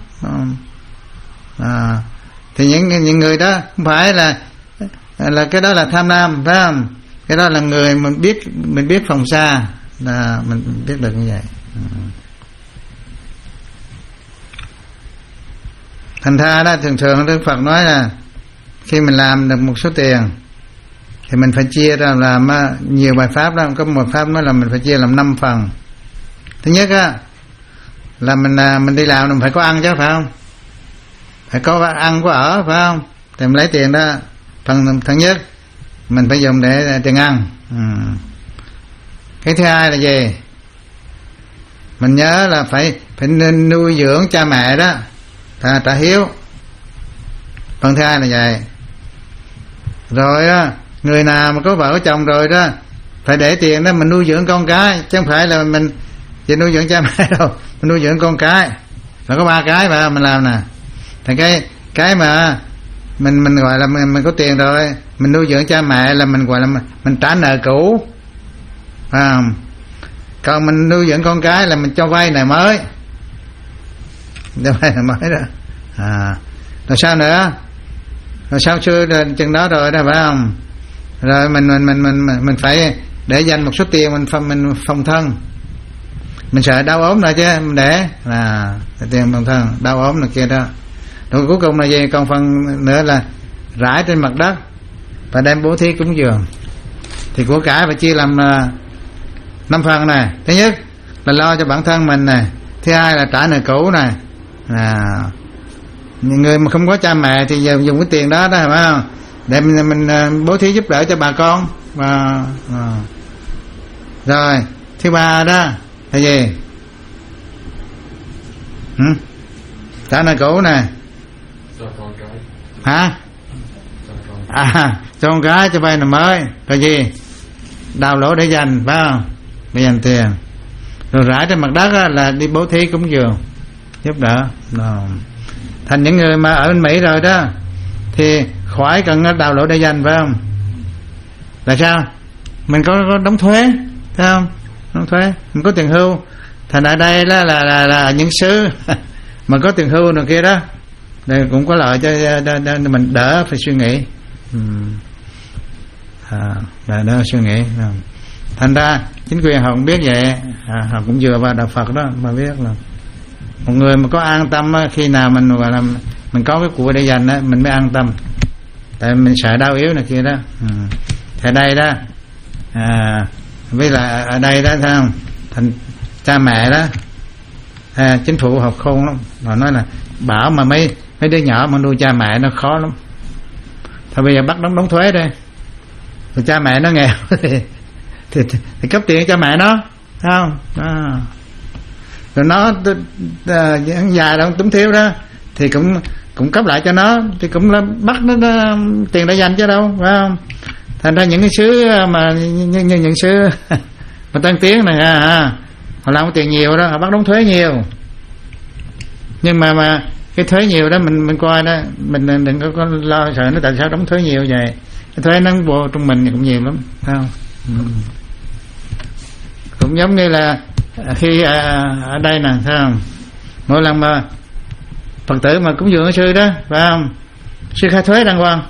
À, thì những những người đó không phải là là cái đó là tham lam, phải không? Cái đó là người mình biết mình biết phòng xa, là mình biết được như vậy. Thành ra đó thường thường Đức Phật nói là khi mình làm được một số tiền thì mình phải chia ra làm nhiều bài pháp đó. Có một pháp nói là mình phải chia làm năm phần. Thứ nhất á là mình mình đi làm mình phải có ăn chứ, phải không? Phải có ăn có ở, phải không? Thì mình lấy tiền đó, phần thứ nhất mình phải dùng để tiền ăn. Ừ. Cái thứ hai là gì? Mình nhớ là phải phải nên nuôi dưỡng cha mẹ đó, ta trả hiếu. Phần thứ hai là vậy. Rồi á, người nào mà có vợ có chồng rồi đó phải để tiền đó mình nuôi dưỡng con cái, chứ không phải là mình chỉ nuôi dưỡng cha mẹ đâu, mình nuôi dưỡng con cái. Phải có ba cái mà mình làm nè. Thì cái cái mà mình mình gọi là mình, mình có tiền rồi, mình nuôi dưỡng cha mẹ là mình gọi là mình, mình trả nợ cũ. À, còn mình nuôi dưỡng con cái là mình cho vay nợ mới, cho vay nợ mới đó. À, rồi sao nữa? Rồi sau xưa chừng đó rồi đó, phải không? Rồi mình mình mình mình mình phải để dành một số tiền mình phòng mình phòng thân. Mình sợ đau ốm rồi chứ mình để là tiền phòng thân, đau ốm là kia đó. Rồi cuối cùng là gì? Còn phần nữa là rải trên mặt đất và đem bố thí cúng dường. Thì của cải phải chia làm năm phần này. Thứ nhất là lo cho bản thân mình này. Thứ hai là trả nợ cũ này. À, người mà không có cha mẹ thì giờ dùng cái tiền đó đó, phải không? Để mình, mình bố thí giúp đỡ cho bà con. À, à. Rồi thứ ba đó là gì? Ừ? Trả nợ cũ này. Hả? À, cho con gái cho vay là mới. Rồi gì? Đào lỗ để dành, phải không? Để dành tiền. Rồi rải trên mặt đất á, là đi bố thí cúng dường, giúp đỡ. Rồi. Thành những người mà ở bên Mỹ rồi đó thì khỏi cần đào lỗ để dành, phải không? Là sao? Mình có, có đóng thuế, phải không? Đóng thuế, mình có tiền hưu. Thành ở đây là là là, là những xứ mà có tiền hưu này kia đó, đây cũng có lợi cho, cho, cho mình đỡ phải suy nghĩ. Ừ. À, đỡ, đỡ suy nghĩ. À. Thành ra chính quyền họ cũng biết vậy, à, họ cũng dựa vào đạo Phật đó mà biết là một người mà có an tâm á, khi nào mình gọi là mình có cái của để dành á, mình mới an tâm. Tại mình sợ đau yếu này kia đó. Ừ. Thì ở đây đó, à, với là ở đây đó thấy không? Thành cha mẹ đó, à, chính phủ học khôn lắm. Họ nói là bảo mà mấy mấy đứa nhỏ mà nuôi cha mẹ nó khó lắm. Thôi bây giờ bắt đóng đóng thuế đây. Rồi cha mẹ nó nghèo thì, thì, thì, thì cấp tiền cho mẹ nó, thấy không? Đó. Rồi nó già đó túng thiếu đó thì cũng cũng cấp lại cho nó, thì cũng là bắt nó, nó tiền để dành chứ đâu, phải không? Thành ra những cái xứ mà như, như những xứ mà tân tiến này à, họ làm tiền nhiều đó, họ bắt đóng thuế nhiều. Nhưng mà mà cái thuế nhiều đó mình mình coi đó, mình đừng có, có lo sợ nó tại sao đóng thuế nhiều vậy. Cái thuế nó bộ trong mình cũng nhiều lắm, phải không? Ừ. Cũng giống như là khi à, ở đây nè, thấy không? Mỗi lần mà Phật tử mà cúng dường sư đó, phải không? Sư khai thuế đàng hoàng,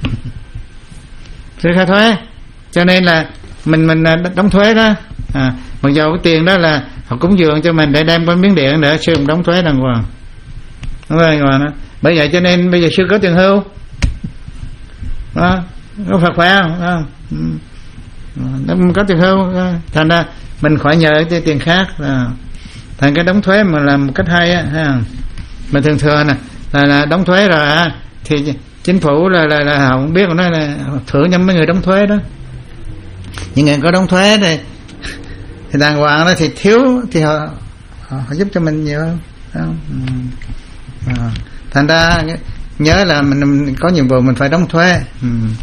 sư khai thuế, cho nên là mình mình đóng thuế đó. À, mặc dù cái tiền đó là họ cúng dường cho mình để đem qua miếng điện để sư đóng thuế đàng hoàng. Đúng rồi, đó. Bởi vậy cho nên bây giờ sư có tiền hưu đó, có Phật khỏe không? Đó. Đó, có tiền hưu đó. Thành ra mình khỏi nhờ cái tiền khác. À, thành cái đóng thuế mà làm một cách hay á, ha. Mà thường thường nè là, là đóng thuế rồi á, thì chính phủ là là, là họ cũng biết, nói là thưởng cho mấy người đóng thuế đó. Những người có đóng thuế thì thì đàng hoàng đó, thì thiếu thì họ họ, họ giúp cho mình nhiều không? À, thành ra nhớ là mình, mình có nhiệm vụ mình phải đóng thuế. Ừ.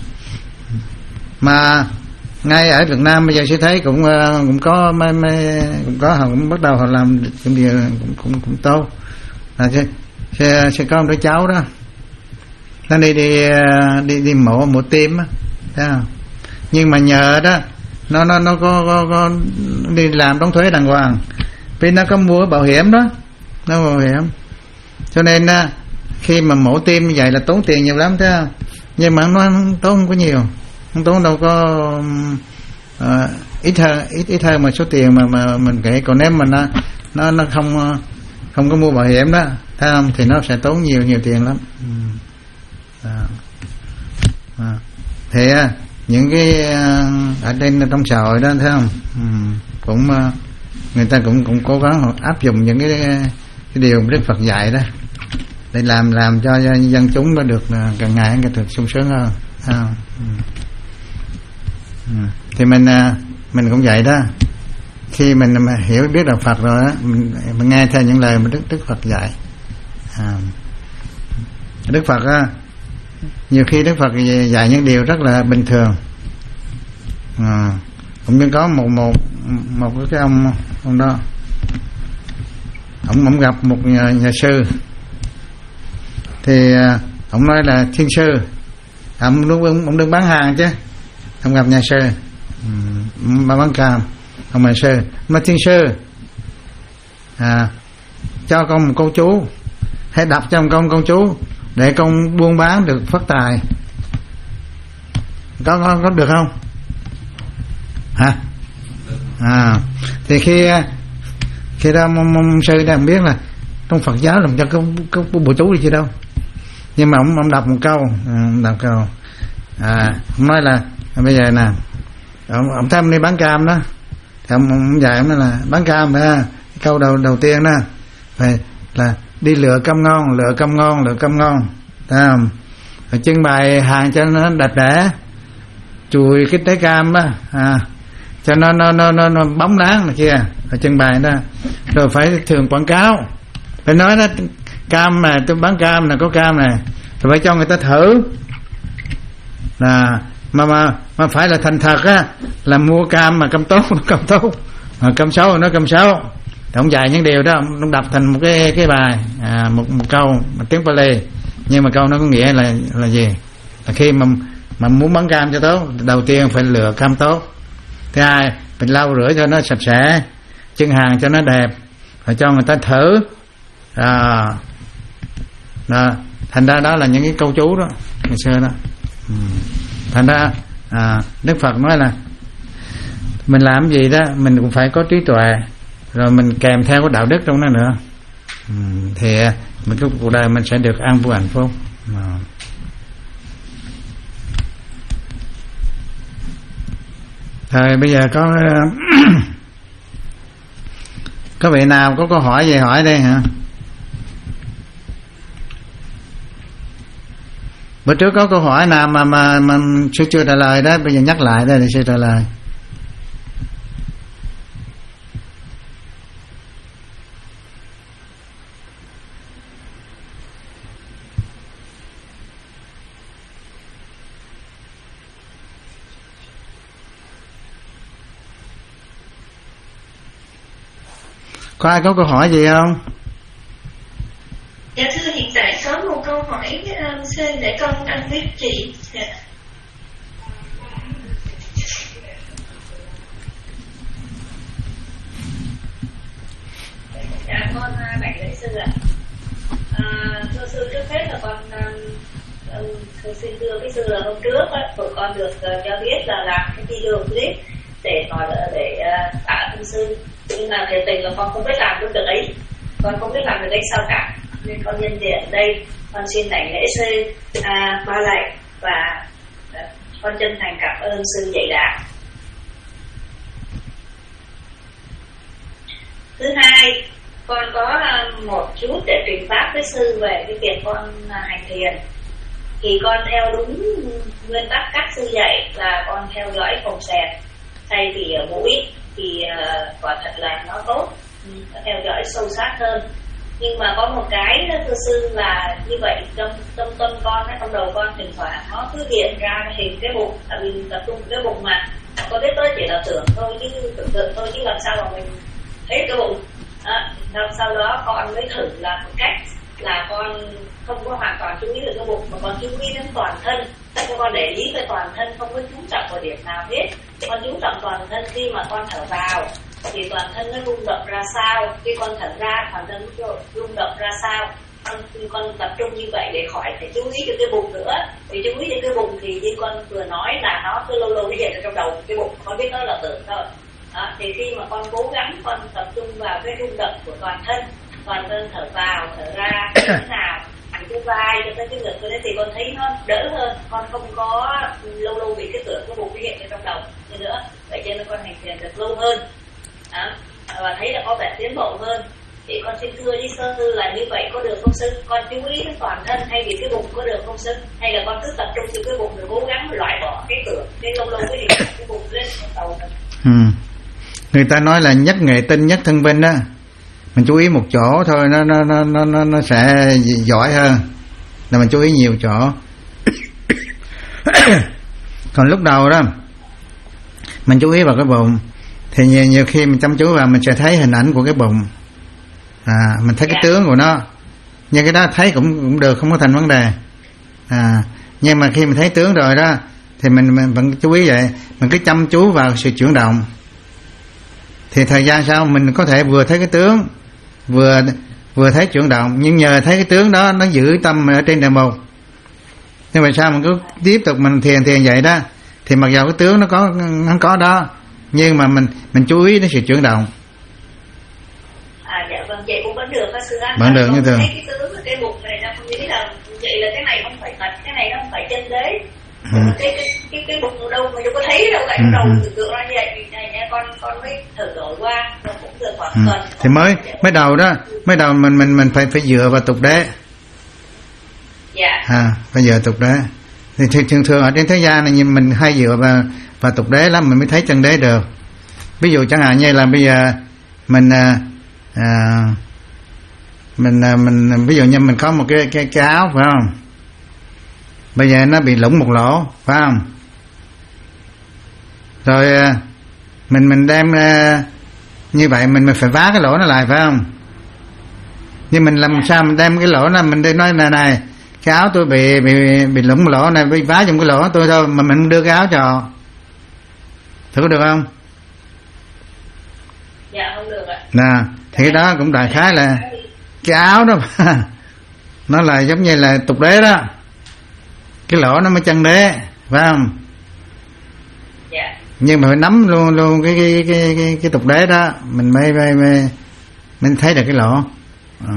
Mà ngay ở Việt Nam bây giờ sẽ thấy cũng cũng có mấy, mấy, cũng có họ cũng bắt đầu họ làm cũng cũng cũng, cũng tốt. Là sẽ, sẽ, sẽ có một đứa cháu đó, nó đi đi đi đi mổ mổ tim á, thấy không? Nhưng mà nhờ đó nó nó nó có, có, có đi làm đóng thuế đàng hoàng, vì nó có mua bảo hiểm đó, nó bảo hiểm, cho nên khi mà mổ tim như vậy là tốn tiền nhiều lắm, thấy không? Nhưng mà nó không tốn không có nhiều, không tốn đâu có uh, ít hơn ít ít hơn mà số tiền mà mà mình kể. Còn nếu mà nó nó nó không không có mua bảo hiểm đó thấy không? Thì nó sẽ tốn nhiều nhiều tiền lắm. À. À. Thì những cái ở trên trong xã hội đó thấy không, cũng người ta cũng cũng cố gắng áp dụng những cái cái điều Đức Phật dạy đó để làm làm cho dân chúng nó được càng ngày càng được sung sướng hơn. À. Thì mình mình cũng vậy đó, khi mình hiểu biết đạo Phật rồi đó, mình, mình nghe theo những lời mà Đức Đức Phật dạy. À. Đức Phật á, nhiều khi Đức Phật dạy những điều rất là bình thường. À. Cũng như có một một một cái ông ông đó, ông ông gặp một nhà, nhà sư, thì ông nói là thiên sư, ông lúc ông, ông đừng bán hàng chứ, ông gặp nhà sư mà bán cam, ông nhà sư mà thiên sư, à, cho con một câu chú, hãy đọc cho con câu chú để con buôn bán được phát tài, có có, có được không? Hả? À, thì khi khi đó mong, mong sư đang biết là trong Phật giáo làm cho có, có, có bộ chú gì chứ đâu, nhưng mà ông ông đọc một câu, ông đọc câu, à, ông nói là bây giờ nè, ông ông thấy ông đi bán cam đó, thì ông, ông dạy ông nói là bán cam đó, câu đầu đầu tiên đó phải là đi lựa cam ngon, lựa cam ngon, lựa cam ngon, thấy không? Rồi trưng bày hàng cho nó đẹp đẽ, chùi cái trái cam á, à, cho nó nó nó nó, nó bóng láng này kia, rồi trưng bày đó, rồi phải thường quảng cáo, phải nói đó, cam này tôi bán cam này, có cam này, rồi phải cho người ta thử, là mà mà mà phải là thành thật á, là mua cam mà cam tốt nó cam tốt, mà cam xấu nó cam xấu. Ông dạy những điều đó, ông đọc thành một cái cái bài, à, một một câu một tiếng Pali, nhưng mà câu nó có nghĩa là là gì? Là khi mà mà muốn bán cam cho tốt, đầu tiên phải lựa cam tốt, thứ hai phải lau rửa cho nó sạch sẽ, trưng hàng cho nó đẹp, rồi cho người ta thử, à, đó. Thành ra đó là những cái câu chú đó ngày xưa đó. Ừ. Thành ra à, Đức Phật nói là mình làm gì đó mình cũng phải có trí tuệ, rồi mình kèm theo có đạo đức trong đó nữa, ừ, thì mình cái cuộc đời mình sẽ được an vui hạnh phúc. À. Thôi bây giờ có có vị nào có câu hỏi gì hỏi đây hả? Bữa trước có câu hỏi nào mà mà mà sư chưa trả lời đó, bây giờ nhắc lại đây để sư trả lời. Có ai có câu hỏi gì không? Dạ thưa, hiện tại có một câu hỏi um, xin để con anh biết chị. Dạ. Dạ con bạch lễ sư ạ. À, thưa sư, trước hết là con um, xin thưa với sư là hôm trước á, tụi con được uh, cho biết là làm cái video clip để nói để uh, tạ ơn sư, nhưng mà thiệt tình là con không biết làm được đấy, con không biết làm được đấy sao cả, nên con nhân tiện đây con xin đảnh lễ sư à, ba lạy và à, con chân thành cảm ơn sư dạy đạo. Thứ hai, con có một chút để truyền pháp với sư về cái việc con hành thiền. Thì con theo đúng nguyên tắc các sư dạy là con theo dõi phòng xẹp, thay vì ở mũi thì uh, quả thật là nó tốt, theo dõi sâu sát hơn. Nhưng mà có một cái thưa sư là như vậy, trong trong tâm con, trong đầu con thỉnh thoảng nó cứ hiện ra hình cái bụng, tại vì tập trung cái bụng mà con biết tới chỉ là tưởng thôi, chứ tưởng tượng thôi, chứ làm sao mà mình thấy cái bụng. À, sau đó con mới thử làm một cách là con không có hoàn toàn chú ý được cái bụng, mà con chú ý đến toàn thân. Con để ý tới toàn thân, không có chú trọng vào điểm nào hết. Con chú trọng toàn thân, khi mà con thở vào thì toàn thân nó rung động ra sao, khi con thở ra toàn thân nó rung động ra sao. Con, con tập trung như vậy để khỏi phải chú ý được cái bụng nữa. Vì chú ý được cái bụng thì như con vừa nói là nó cứ lâu lâu nó hiện ở trong đầu cái bụng, con biết nó là tưởng thôi. Đó, thì khi mà con cố gắng con tập trung vào cái rung động của toàn thân toàn thân thở vào thở ra thế nào thẳng cái vai cho tới cái ngực tôi đấy thì con thấy nó đỡ hơn, con không có lâu lâu bị cái tưởng cái bụng hiện lên trong đầu nữa, vậy cho nên con hành thiền được lâu hơn đó, và thấy là có vẻ tiến bộ hơn. Thì con xin thưa với sơ sư là như vậy có được không sư? Con chú ý đến toàn thân hay vì cái bụng có được không sư? Hay là con cứ tập trung cho cái bụng rồi cố gắng loại bỏ cái tưởng, cái lâu lâu cái gì cái bụng lên đầu thôi. Ừ. Người ta nói là nhất nghệ tinh nhất thân vinh đó, mình chú ý một chỗ thôi nó nó nó nó nó sẽ giỏi hơn là mình chú ý nhiều chỗ. Còn lúc đầu đó mình chú ý vào cái bụng thì nhiều, nhiều khi mình chăm chú vào mình sẽ thấy hình ảnh của cái bụng, à mình thấy cái tướng của nó, nhưng cái đó thấy cũng cũng được, không có thành vấn đề. À nhưng mà khi mình thấy tướng rồi đó thì mình, mình vẫn chú ý vậy, mình cứ chăm chú vào sự chuyển động thì thời gian sau mình có thể vừa thấy cái tướng vừa vừa thấy chuyển động, nhưng nhờ thấy cái tướng đó nó giữ tâm ở trên đề mục. Nhưng mà sao mình cứ tiếp tục mình thiền thiền vậy đó thì mặc dầu cái tướng nó có nó có đó nhưng mà mình mình chú ý đến sự chuyển động. À dạ vâng, vậy cũng vẫn được các sư á. Vẫn được như thường. Cái tướng cái bụng này nó không nghĩ là vậy là cái này không phải thật, cái này nó không phải chân đế. Ừ. Cái cái cái cái bụng đâu mà đâu có thấy đâu, cái ừ. đầu tưởng tượng ra như vậy thì này nha, con con mới thử đổi qua rồi cũng được khoảng ừ. tuần. Thì mới mới đầu đó, mới đầu mình mình mình phải phải dựa vào tục đế. Dạ. À, phải dựa tục đế. Thì thường thường ở trên thế gian này mình hay dựa vào vào tục đế lắm mình mới thấy chân đế được. Ví dụ chẳng hạn như là bây giờ mình à, à, mình à, mình ví dụ như mình có một cái cái, cái áo phải không? Bây giờ nó bị lủng một lỗ phải không? Rồi à, mình mình đem à, như vậy mình mình phải vá cái lỗ nó lại phải không? Nhưng mình làm sao mình đem cái lỗ này mình đi nói này này cái áo tôi bị bị bị lủng một lỗ này, bị vá trong cái lỗ tôi thôi mà mình đưa cái áo cho thử có được không? Dạ không được ạ. Nè thì cái đó cũng đại khái là cái áo đó nó là giống như là tục đế đó, cái lỗ nó mới chân đế phải không? Dạ. Nhưng mà phải nắm luôn luôn cái cái cái cái, cái tục đế đó mình mới mới mới mình thấy được cái lỗ. À.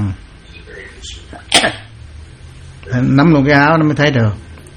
Nắm luôn cái áo nó mới thấy được.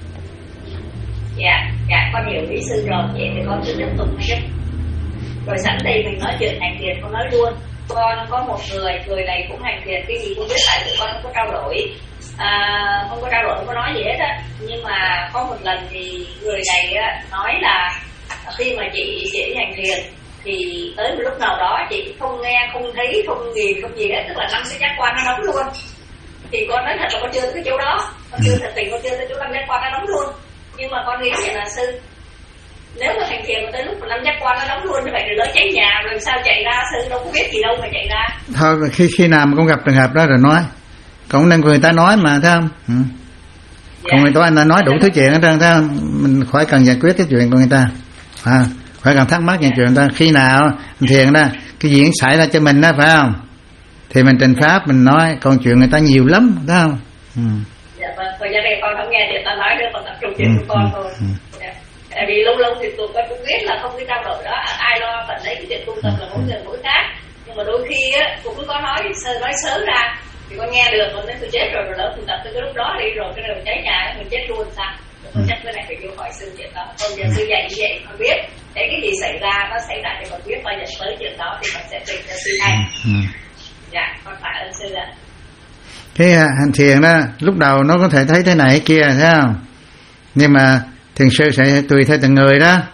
Dạ, dạ con hiểu ý sư rồi, vậy thì con cứ tiếp tục nhé. Rồi sẵn đây mình nói chuyện hành thiền, con nói luôn. Con có một người, người này cũng hành thiền, cái gì cũng biết, tại vì con không có trao đổi, à, không có trao đổi, không có nói gì hết á. Nhưng mà có một lần thì người này á, nói là khi mà chị chị hành thiền thì tới một lúc nào đó chị không nghe, không thấy, không gì, không gì hết, tức là năm cái giác quan nó đóng luôn. Thì con nói thật là con chưa tới cái chỗ đó, con chưa thật tình con chưa tới chỗ năm giác quan nó đóng luôn. Nhưng mà con nghĩ vậy là sư, nếu mà thành thiền mà tới lúc mà năm giác quan nó đóng luôn như vậy thì lỡ cháy nhà rồi sao chạy ra, sư đâu có biết gì đâu mà chạy ra. Thôi khi khi nào mà con gặp trường hợp đó rồi nói, còn nên người ta nói mà thấy không? Ừ. Dạ. Còn người ta anh ta nói đủ thứ chuyện hết trơn, thấy không? Mình khỏi cần giải quyết cái chuyện của người ta, à, khỏi cần thắc mắc những chuyện người ta. Khi nào thiền đó cái gì xảy ra cho mình đó phải không? Thì mình trình pháp mình nói, còn chuyện người ta nhiều lắm, thấy không? Ừ. Dạ vâng, hồi giờ này con không nghe người ta nói nữa, con tập trung chuyện ừ, của con thôi. Ừ, ừ. Dạ. Tại vì lâu lâu thì tụi con cũng biết là không cái trao đổi đó, ai lo phần đấy cái chuyện tu tập là mỗi người mỗi khác. Nhưng mà đôi khi á cũng có nói sơ nói sớm ra thì con nghe được, còn nếu tôi chết rồi rồi lỡ tu tập tới cái lúc đó đi rồi cái đường cháy nhà mình chết luôn sao? Con chắc cái này phải vô hỏi sư chuyện đó. Còn giờ sư dạy như vậy con biết, để cái gì xảy ra nó xảy ra thì con biết, bao giờ tới chuyện đó thì con sẽ tìm cho sư hay. Dạ, con phải ơn sư ạ. Cái hành thiền đó lúc đầu nó có thể thấy thế này thế kia thấy không? Nhưng mà thiền sư sẽ tùy theo từng người đó.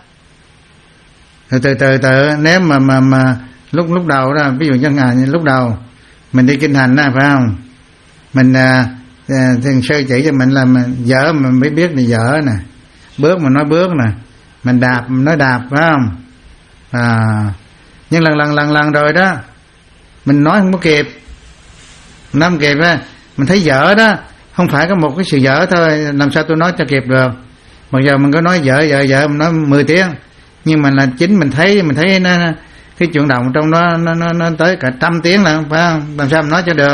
Rồi từ từ từ nếu mà mà mà lúc lúc đầu đó, ví dụ như ngày lúc đầu mình đi kinh hành đó phải không? Mình à, thiền sư chỉ cho mình là mình dở mình mới biết là dở nè, bước mình nói bước nè, mình đạp mình nói đạp phải không? À, nhưng lần lần lần lần rồi đó mình nói không có kịp, nói không kịp á, mình thấy dở đó, không phải có một cái sự dở thôi, làm sao tôi nói cho kịp được? Mặc dù mình có nói dở dở dở mình nói mười tiếng, nhưng mà là chính mình thấy mình thấy nó cái chuyển động trong đó nó nó nó tới cả trăm tiếng là phải không? Làm sao mình nói cho được?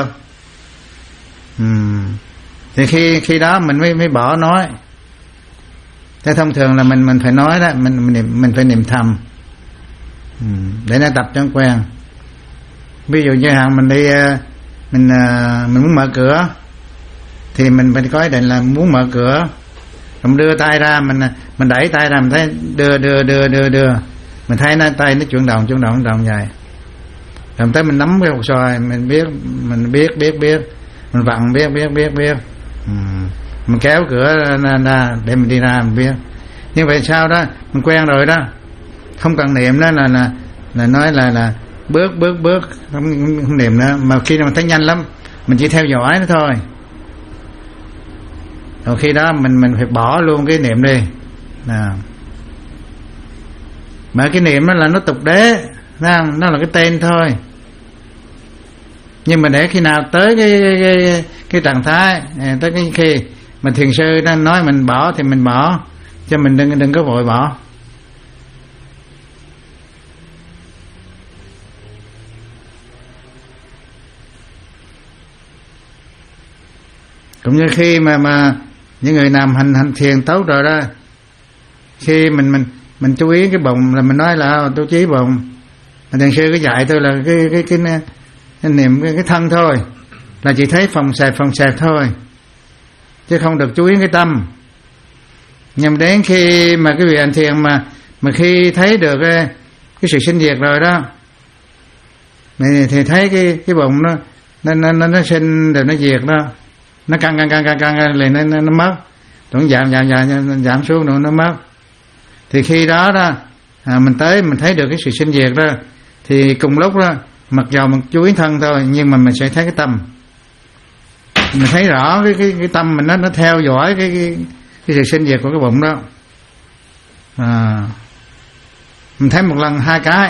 Uhm. Thì khi khi đó mình mới mới bỏ nói. Thế thông thường là mình mình phải nói đó, mình mình mình phải niệm thầm uhm. để nó tập cho quen. Ví dụ như hàng mình đi mình à, mình muốn mở cửa thì mình mình có ý định là muốn mở cửa, mình đưa tay ra, mình mình đẩy tay ra, mình thấy đưa đưa đưa đưa đưa mình thấy nó tay nó chuyển động chuyển động chuyển động vậy, rồi tới mình nắm cái hột xoài, mình biết mình biết biết biết mình vặn biết biết biết biết ừ. Mình kéo cửa ra, ra để mình đi ra mình biết. Như vậy sao đó mình quen rồi đó, không cần niệm đó là là là nói là là bước bước bước không, không niệm nữa, mà khi nào mình thấy nhanh lắm mình chỉ theo dõi nó thôi. Rồi khi đó mình mình phải bỏ luôn cái niệm đi. À. Mà cái niệm đó là nó tục đế, nó là cái tên thôi. Nhưng mà để khi nào tới cái cái, cái, cái trạng thái, tới cái khi mà thiền sư đang nói mình bỏ thì mình bỏ, cho mình đừng đừng có vội bỏ. Cũng như khi mà mà những người làm hành hành thiền tốt rồi đó, khi mình mình mình chú ý cái bụng là mình nói là tôi chú ý bụng, thiền sư có dạy tôi là cái cái cái, cái, cái niệm cái, cái thân thôi, là chỉ thấy phòng xẹp phòng xẹp thôi, chứ không được chú ý cái tâm. Nhưng đến khi mà cái vị hành thiền mà mà khi thấy được cái, cái sự sinh diệt rồi đó, thì, thì thấy cái cái bụng nó nó nó nó sinh rồi nó diệt đó, nó căng căng căng căng căng lên nó, nó, nó mất, nó giảm giảm giảm giảm xuống nữa nó mất. Thì khi đó đó à, mình tới mình thấy được cái sự sinh diệt đó, thì cùng lúc đó mặc dầu mình chú ý thân thôi, nhưng mà mình sẽ thấy cái tâm, mình thấy rõ cái cái cái tâm mình nó nó theo dõi cái cái, cái sự sinh diệt của cái bụng đó. À, mình thấy một lần hai cái,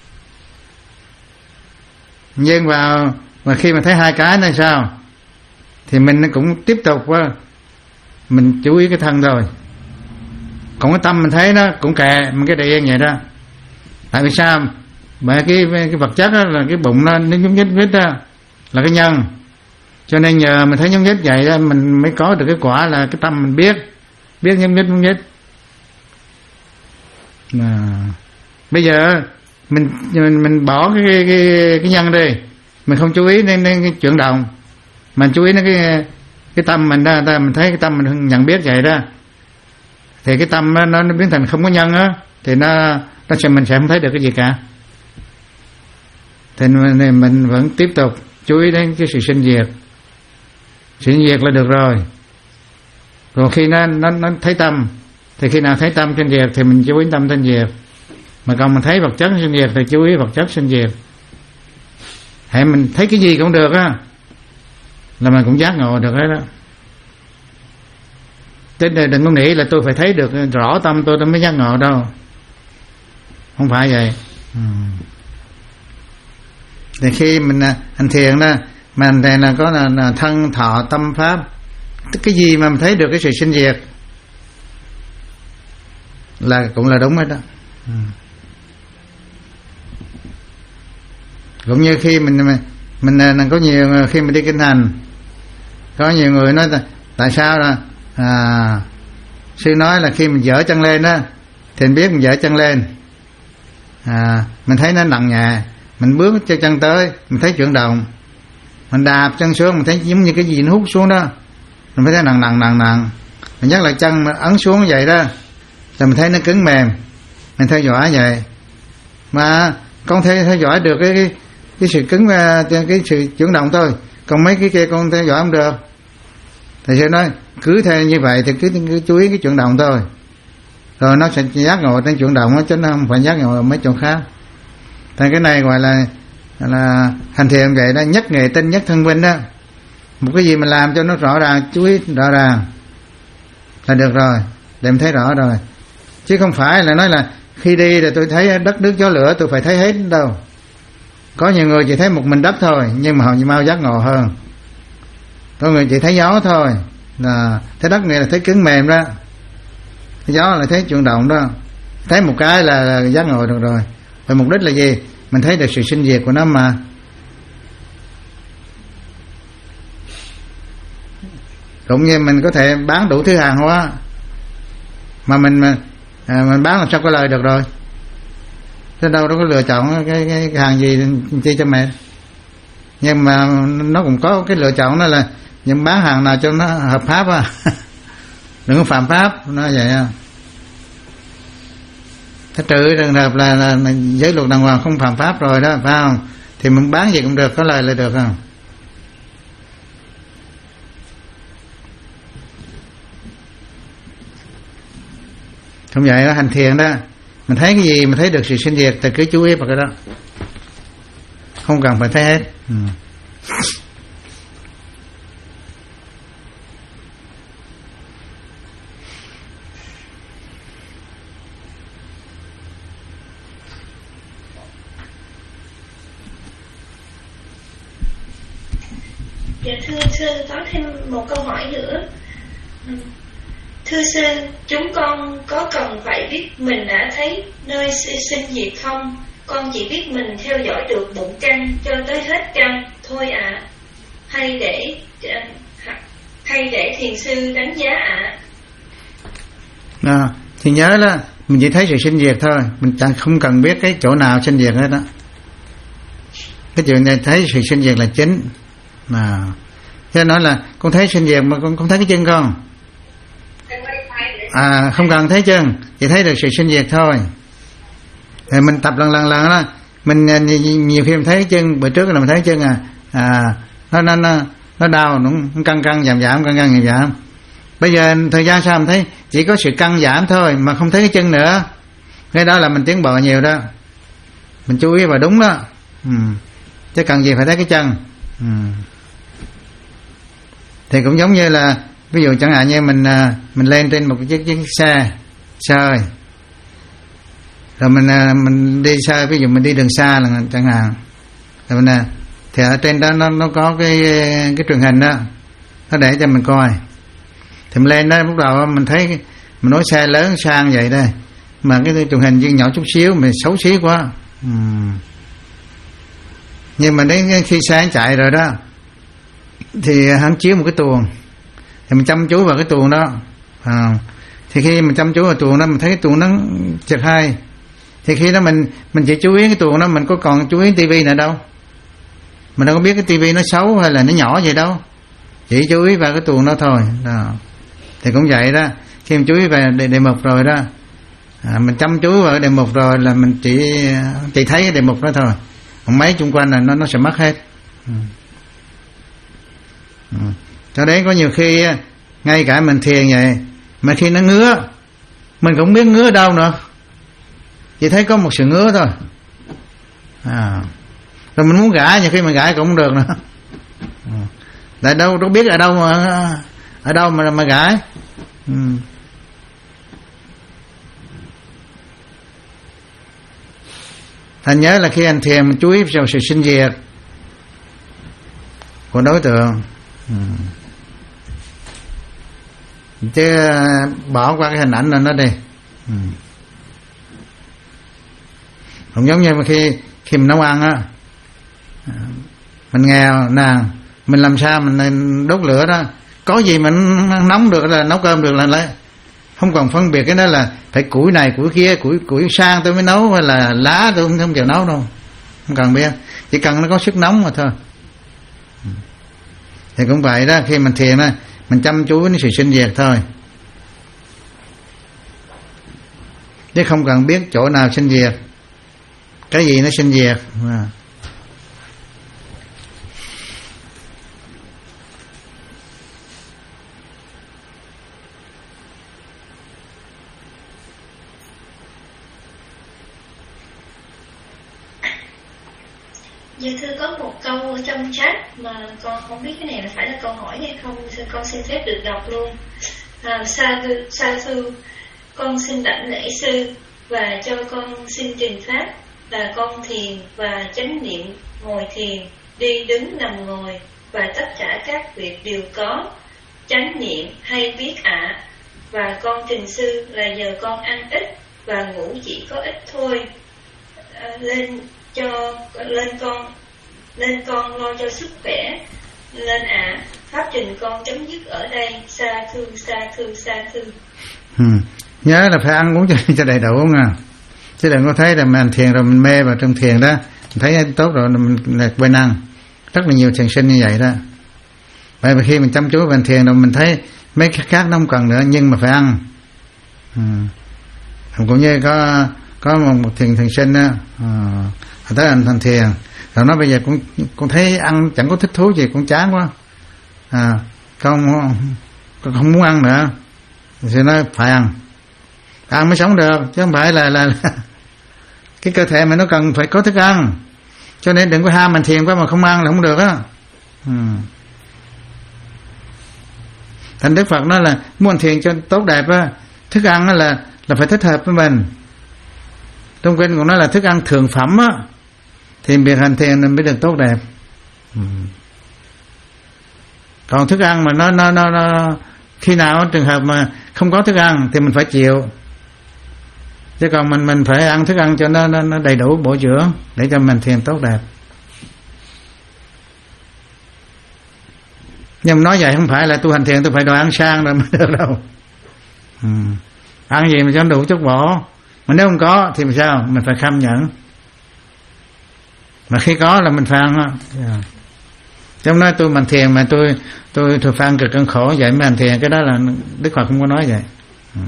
nhưng vào và khi mà thấy hai cái này sao thì mình cũng tiếp tục mình chú ý cái thân rồi, còn cái tâm mình thấy nó cũng kệ mình cái địa vậy đó. Tại vì sao? Bởi cái cái vật chất đó là cái bụng nó nó nhúc nhích nhích đó là cái nhân, cho nên nhờ mình thấy nhúc nhích vậy đó mình mới có được cái quả là cái tâm mình biết biết nhúc nhích nhúc nhích. Mà bây giờ mình mình mình bỏ cái cái cái, cái nhân đi, mình không chú ý đến, đến cái chuyển động, mình chú ý đến cái cái tâm mình đó, mình thấy cái tâm mình nhận biết vậy đó, thì cái tâm nó nó biến thành không có nhân á, thì nó nó sẽ mình sẽ không thấy được cái gì cả. Thì mình, mình vẫn tiếp tục chú ý đến cái sự sinh diệt, sự sinh diệt là được rồi. Rồi khi nó nó nó thấy tâm, thì khi nào thấy tâm sinh diệt thì mình chú ý tâm sinh diệt, mà còn mình thấy vật chất sinh diệt thì chú ý vật chất sinh diệt. Hãy mình thấy cái gì cũng được á, là mình cũng giác ngộ được hết đó. Thế nên đừng có nghĩ là tôi phải thấy được rõ tâm tôi tôi mới giác ngộ đâu, không phải vậy. Ừ. Thì khi mình hành thiền đó, mà hành thiền là có là, là thân thọ tâm pháp, cái gì mà mình thấy được cái sự sinh diệt là cũng là đúng hết đó. Ừ. Cũng như khi mình mình, mình mình có nhiều khi mình đi kinh hành, có nhiều người nói tại sao là à, sư nói là khi mình dở chân lên đó thì mình biết mình dở chân lên, à, mình thấy nó nặng nhẹ, mình bước cho chân tới mình thấy chuyển động, mình đạp chân xuống mình thấy giống như cái gì nó hút xuống đó, mình thấy nặng nặng nặng nặng, mình nhắc lại chân mình ấn xuống vậy đó, rồi mình thấy nó cứng mềm, mình theo dõi vậy. Mà con theo theo dõi được cái cái, cái sự cứng, cái sự chuyển động thôi, còn mấy cái kia con theo dõi không được. Thầy sẽ nói cứ theo như vậy thì cứ, cứ chú ý cái chuyển động thôi, rồi nó sẽ giác ngộ trên chuyển động đó, chứ nó không phải giác ngộ ở mấy chỗ khác. Thành cái này gọi là là hành thiền vậy đó, nhất nghệ tinh nhất thân vinh đó. Một cái gì mình làm cho nó rõ ràng, chú ý rõ ràng là được rồi, để mình thấy rõ rồi. Chứ không phải là nói là khi đi là tôi thấy đất nước gió lửa tôi phải thấy hết đâu. Có nhiều người chỉ thấy một mình đất thôi, nhưng mà họ mau giác ngộ hơn. Có người chỉ thấy gió thôi, là thấy đất này là thấy cứng mềm đó, thấy gió là thấy chuyển động đó, thấy một cái là, là giác ngộ được rồi. Và mục đích là gì? Mình thấy được sự sinh diệt của nó mà. Cũng như mình có thể bán đủ thứ hàng hóa, mà mình à, mình bán làm sao có lời được rồi. Thế đâu đó có lựa chọn cái, cái, cái hàng gì chi cho mẹ. Nhưng mà nó cũng có cái lựa chọn, đó là những bán hàng nào cho nó hợp pháp á. Đừng có phạm pháp, nó vậy á.ถ้าtrừ trường hợp là, là, là giới luật đàng hoàng không phạm pháp rồi đó, phải không? Thì mình bán gì cũng được, có lời là được không? Không vậy đó, hành thiền đó, mình thấy cái gì mình thấy được sự sinh diệt thì cứ chú ý vào cái đó, không cần phải thấy hết. Ừ. Dạ thưa sư, có thêm một câu hỏi nữa. Thưa sư, chúng con có cần phải biết mình đã thấy nơi sinh diệt không? Con chỉ biết mình theo dõi được bụng căn cho tới hết căn thôi ạ. À. Hay để hay để thiền sư đánh giá ạ? À? À, thì nhớ là mình chỉ thấy sự sinh diệt thôi, mình chẳng không cần biết cái chỗ nào sinh diệt hết đó. Cái chuyện này thấy sự sinh diệt là chính. Mà cho nói là con thấy sinh diệt mà con không thấy cái chân không? À, không cần thấy chân, chỉ thấy được sự sinh diệt thôi. Thì mình tập lần lần lần đó, mình nhiều khi mình thấy chân, bữa trước là mình thấy chân à, à nó nó nó nó đau, nó căng căng giảm giảm căng căng giảm giảm. Bây giờ thời gian sau mình thấy chỉ có sự căng giảm thôi mà không thấy cái chân nữa. Cái đó là mình tiến bộ nhiều đó. Mình chú ý vào đúng đó. Ừ. Chứ cần gì phải thấy cái chân. Ừ. Thì cũng giống như là ví dụ chẳng hạn như mình mình lên trên một chiếc chiếc xe sơi, rồi mình mình đi xe, ví dụ mình đi đường xa là chẳng hạn, rồi mình thì ở trên đó nó nó có cái cái truyền hình đó, nó để cho mình coi. Thì mình lên đó lúc đầu mình thấy mình nói xe lớn sang vậy đây, mà cái truyền hình viên nhỏ chút xíu mình xấu xí quá. Uhm. Nhưng mà đến khi xe chạy rồi đó thì hắn chiếu một cái tuồng, thì mình chăm chú vào cái tuồng đó. À, thì khi mình chăm chú vào tuồng đó, mình thấy cái tuồng nó chật hay, thì khi đó mình mình chỉ chú ý cái tuồng đó, mình có còn chú ý tivi nữa đâu, mình đâu có biết cái tivi nó xấu hay là nó nhỏ gì đâu, chỉ chú ý vào cái tuồng đó thôi. Đó. Thì cũng vậy đó, khi mình chú ý về đề, đề mục rồi đó, à, mình chăm chú vào đề mục rồi là mình chỉ chỉ thấy cái đề mục đó thôi, còn mấy xung quanh là nó nó sẽ mất hết. Ừ. Ừ. Cho đấy có nhiều khi ngay cả mình thiền vậy mà khi nó ngứa mình cũng biết ngứa đâu nữa, chỉ thấy có một sự ngứa thôi. À, rồi mình muốn gãi, nhiều khi mình gãi cũng không được nữa. Ừ. Tại đâu đâu biết ở đâu mà ở đâu mà mà gãi. Ừ. Thành nhớ là khi anh thiền mình chú ý vào sự sinh diệt của đối tượng. Ừ. Chứ bỏ qua cái hình ảnh là nó đi. Ừ. Cũng giống như khi khi mình nấu ăn á, mình nghèo nàng, mình làm sao mình đốt lửa đó, có gì mình nóng được là nấu cơm được là lấy, không còn phân biệt cái đó là phải củi này củi kia, củi củi sang tôi mới nấu hay là lá tôi không không chịu nấu đâu, không cần biết, chỉ cần nó có sức nóng mà thôi. Thì cũng vậy đó, khi mình thiền đó mình chăm chú với sự sinh diệt thôi, chứ không cần biết chỗ nào sinh diệt, cái gì nó sinh diệt. À. Dạ thưa, có một câu trong chat mà con không biết cái này là phải là câu hỏi hay không, con xin phép được đọc luôn. À, sa thư, sa thư, con xin đảnh lễ sư và cho con xin trình pháp là con thiền và chánh niệm ngồi thiền, đi đứng nằm ngồi và tất cả các việc đều có chánh niệm hay biết ạ. À. Và con trình sư là giờ con ăn ít và ngủ chỉ có ít thôi. À, lên cho lên con lên con lo cho sức khỏe lên ạ. À. Pháp trình con chấm dứt ở đây. Sa thư, sa thư, sa thư. Ừ. Nhớ là phải ăn uống cho, cho đầy đủ không à, chứ đừng có thấy là mình thiền rồi mình mê vào trong thiền đó, mình thấy tốt rồi mình lại quên ăn. rất là nhiều thiền sinh như vậy đó. Bởi vì khi mình chăm chú vào thiền rồi mình thấy mấy cái khác nó không cần nữa, nhưng mà phải ăn. Ừ. Cũng như có có một, một thiền thiền sinh á, à, tới anh thành thiền rồi nói bây giờ cũng cũng thấy ăn chẳng có thích thú gì, cũng chán quá, à con con không muốn ăn nữa, thì nói phải ăn, ăn mới sống được, chứ không phải là là, là cái cơ thể mà nó cần phải có thức ăn, cho nên đừng có ham mình thiền quá mà không ăn là không được á. Ừ. Thành Đức Phật nói là muốn thiền cho tốt đẹp á, thức ăn là là phải thích hợp với mình. Trong kinh cũng nói là thức ăn thượng phẩm á, thì việc hành thiền mới được tốt đẹp. Ừ. Còn thức ăn mà nó, nó nó nó khi nào trường hợp mà không có thức ăn thì mình phải chịu, chứ còn mình mình phải ăn thức ăn cho nó nó, nó đầy đủ bổ dưỡng để cho mình thiền tốt đẹp. Nhưng mà nói vậy không phải là tu hành thiền tôi phải đòi ăn sang rồi mới được đâu. Ừ. Ăn gì mà cho đủ chút bỏ, mà nếu không có thì sao? Mình phải kham nhẫn, mà khi có là mình phải ăn á. Yeah. Trong nói tôi mình thiền mà tôi tôi tôi phải ăn cực cơn khổ vậy mới hành thiền, cái đó là Đức Phật không có nói vậy. Ừ.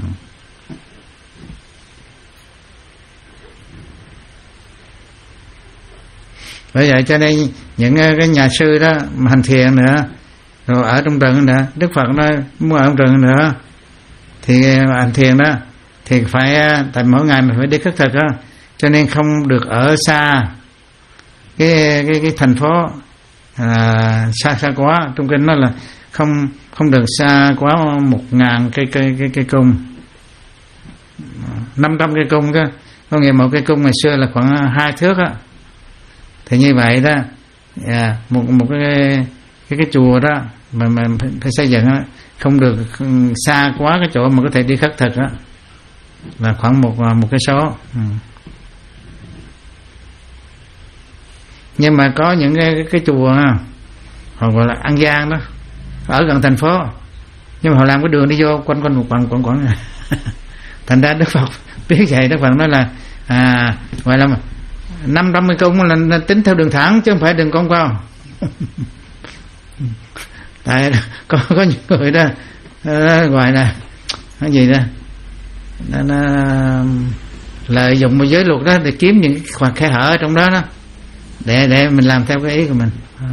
Bởi vậy cho nên những cái nhà sư đó mà hành thiền nữa, rồi ở trong rừng nữa, Đức Phật nói muốn ở trong rừng nữa thì hành thiền đó thì phải, tại mỗi ngày mình phải đi khất thực đó, cho nên không được ở xa cái cái cái thành phố à, xa xa quá. Trong kinh nói là không không được xa quá một ngàn cây cây cây cây cung, năm trăm cây cung cơ, có nghĩa một cây cung ngày xưa là khoảng hai thước á. Thì như vậy đó, à, một một cái cái cái chùa đó mà mà phải xây dựng á, không được xa quá cái chỗ mà có thể đi khất thực á, là khoảng một một cái số. Ừ. Nhưng mà có những cái cái, cái chùa họ gọi là An Giang đó, ở gần thành phố, nhưng mà họ làm cái đường đi vô quanh quanh một vòng quẩn quẩn. Thành ra Đức Phật biết vậy, Đức Phật nói là à, gọi là năm trăm mươi cung là, là tính theo đường thẳng chứ không phải đường cong queo. Tại có có những người đó, đó gọi là cái gì đó, nó, nó lợi dụng một giới luật đó để kiếm những khoảng khe hở ở trong đó đó, để để mình làm theo cái ý của mình.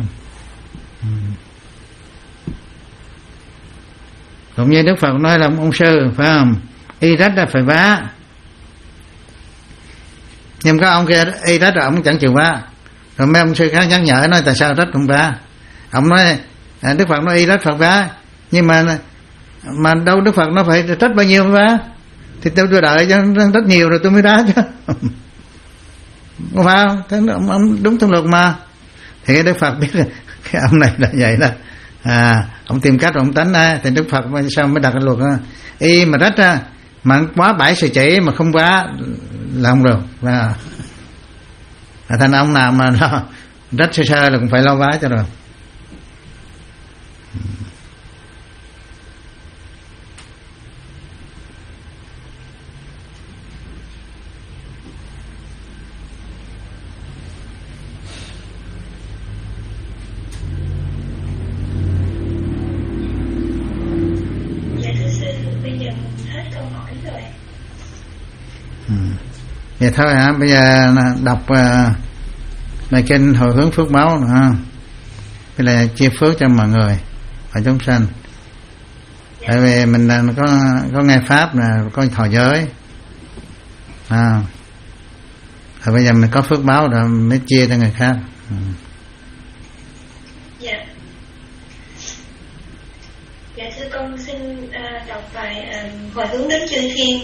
Cũng như Đức Phật nói là ông sư phải không, y rách là phải vá, nhưng có ông kia y rách rồi ông chẳng chịu vá, rồi mấy ông sư khác nhắc nhở nói tại sao rách không vá. Ông nói à, Đức Phật nói y rách Phật vá, nhưng mà mà đâu Đức Phật nó phải trách bao nhiêu vá, thì tôi tôi đợi cho rất nhiều rồi tôi mới đá chứ. Không phải không? Thế ông, ông đúng thông luật mà. Thì cái Đức Phật biết là cái ông này là vậy đó, à ông tìm cách ông tánh á, thì Đức Phật sao mới đặt cái luật đó. Y mà rách ra mà quá bảy sự chỉ mà không quá là không được. Và thành ông nào mà nó rách sơ sơ là cũng phải lo vá cho rồi. Vậy thôi hả? Bây giờ đọc uh, bài kinh hồi hướng phước báo nữa ha. Cái là chia phước cho mọi người và chúng sanh. Tại vì mình có có nghe pháp là có thọ giới. À. Rồi bây giờ mình có phước báo rồi mới chia cho người khác. Ừ. Dạ. Dạ thưa con xin uh, đọc bài uh, hồi hướng đến chư thiên.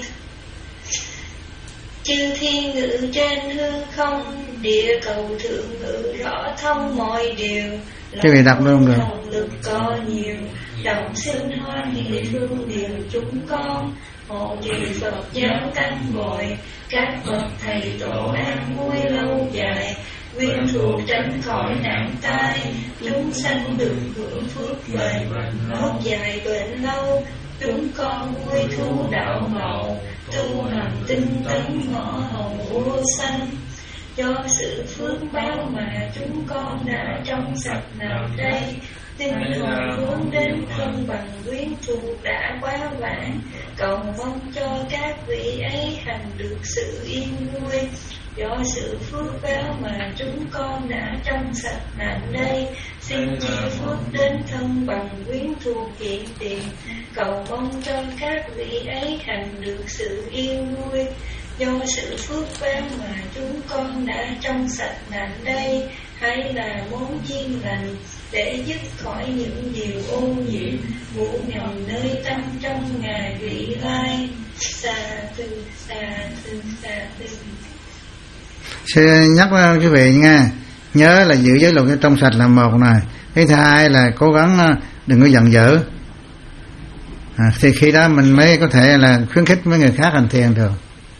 Chư thiên ngự trên hư không, địa cầu thượng ngự rõ thông mọi điều. Cái vị đọc luôn rồi. Lòng lực có nhiều, đồng sinh hoan hỷ thương điều chúng con. Hộ trì Phật giáo tăng bội, các bậc thầy tổ an vui lâu dài. Quyên thuộc tránh khỏi nạn tai, chúng sanh được hưởng phước bền, nốt dài bền lâu. Chúng con vui thu đạo màu, tu hành tinh tấn ngõ hồng vô sanh. Do sự phước báo mà chúng con đã trong sạch nào đây. Tinh thần hướng đến thân bằng quyến thuộc đã quá vãng, cầu mong cho các vị ấy hành được sự yên vui. Do sự phước báo mà chúng con đã trong sạch nạn đây, xin chi phước đến thân bằng quyến thuộc hiện tiền, cầu mong cho các vị ấy hành được sự yên vui. Do sự phước báo mà chúng con đã trong sạch nạn đây, hay là món chiên lành để dứt khỏi những điều ô nhiễm ngủ ngầm nơi tâm trong ngày vị lai. Sa tư sa tư sa tư. Sư nhắc với quý vị nha, nhớ là giữ giới luật trong sạch là một này. Cái thứ hai là cố gắng đừng có giận dữ, à, thì khi đó mình mới có thể là khuyến khích mấy người khác hành thiền được.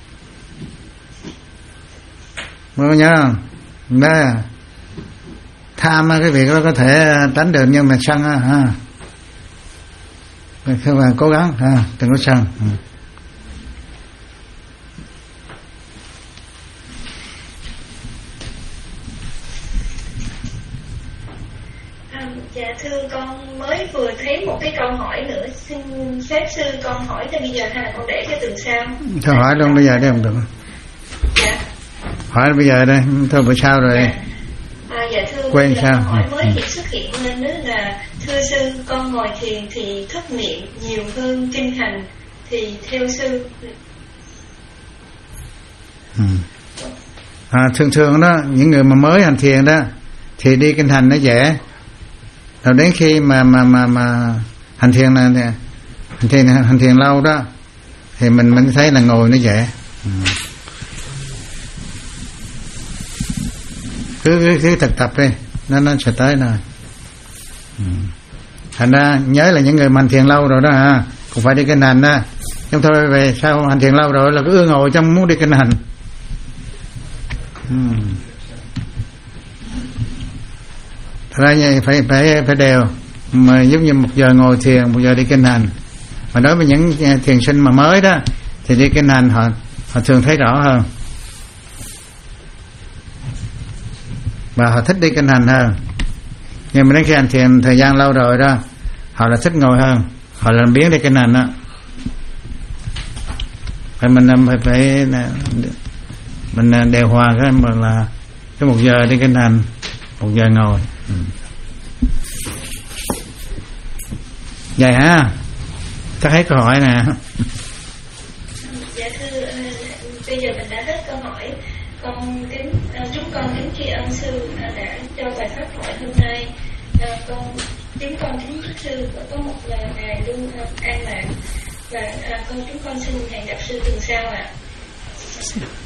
Mới có nhớ không? Đó, tham cái việc đó có thể tránh được, nhưng mà sân á ha, các bạn cố gắng ha, đừng có sân. À, dạ thưa con mới vừa thấy một cái câu hỏi nữa, xin phép sư con hỏi cho bây giờ hay là con để cho tuần sau? Thôi hỏi luôn bây giờ đi không được. Dạ. Hỏi bây giờ đây, thôi bữa sau rồi. Dạ. À, dạ thưa, Quen sao? Câu hỏi Ừ. mới thì xuất hiện lên đó là thưa sư, con ngồi thiền thì thất niệm nhiều hơn kinh hành, thì theo sư. Ừ. À, thường thường đó, những người mà mới hành thiền đó thì đi kinh hành nó dễ, rồi đến khi mà mà mà mà hành thiền là hành thiền hành thiền lâu đó thì mình mình thấy là ngồi nó dễ. Ừ. cứ cứ, cứ tập tập đi, nó nó sẽ tới rồi. Ừ. Thành ra nhớ là những người mà hành thiền lâu rồi đó ha, cũng phải đi kinh hành đó. Nhưng thôi về sau hành thiền lâu rồi là cứ ưa ngồi trong muốn đi kinh hành. Ừ. Thật ra như phải phải phải đều, mà giống như một giờ ngồi thiền, một giờ đi kinh hành. Mà đối với những thiền sinh mà mới đó thì đi kinh hành họ họ thường thấy rõ hơn, và họ thích đi kinh hành hơn. Nhưng mà đến khi hành thiền thời gian lâu rồi đó, họ là thích ngồi hơn, họ làm biến đi kinh hành đó. Phải mình phải phải mình đều hòa cái mà là cái một giờ đi kinh hành, một giờ ngồi. Ừ. Vậy ha, chắc hết câu hỏi nè. Dạ thưa, uh, bây giờ mình đã hết câu hỏi. Con kính uh, chúng con kính tri ân sư uh, đã cho bài pháp thoại hôm nay. Uh, con chúng con kính chúc sư có một uh, ngày luôn uh, an lạc, và uh, con chúng con xin hẹn gặp sư tuần sau ạ. À.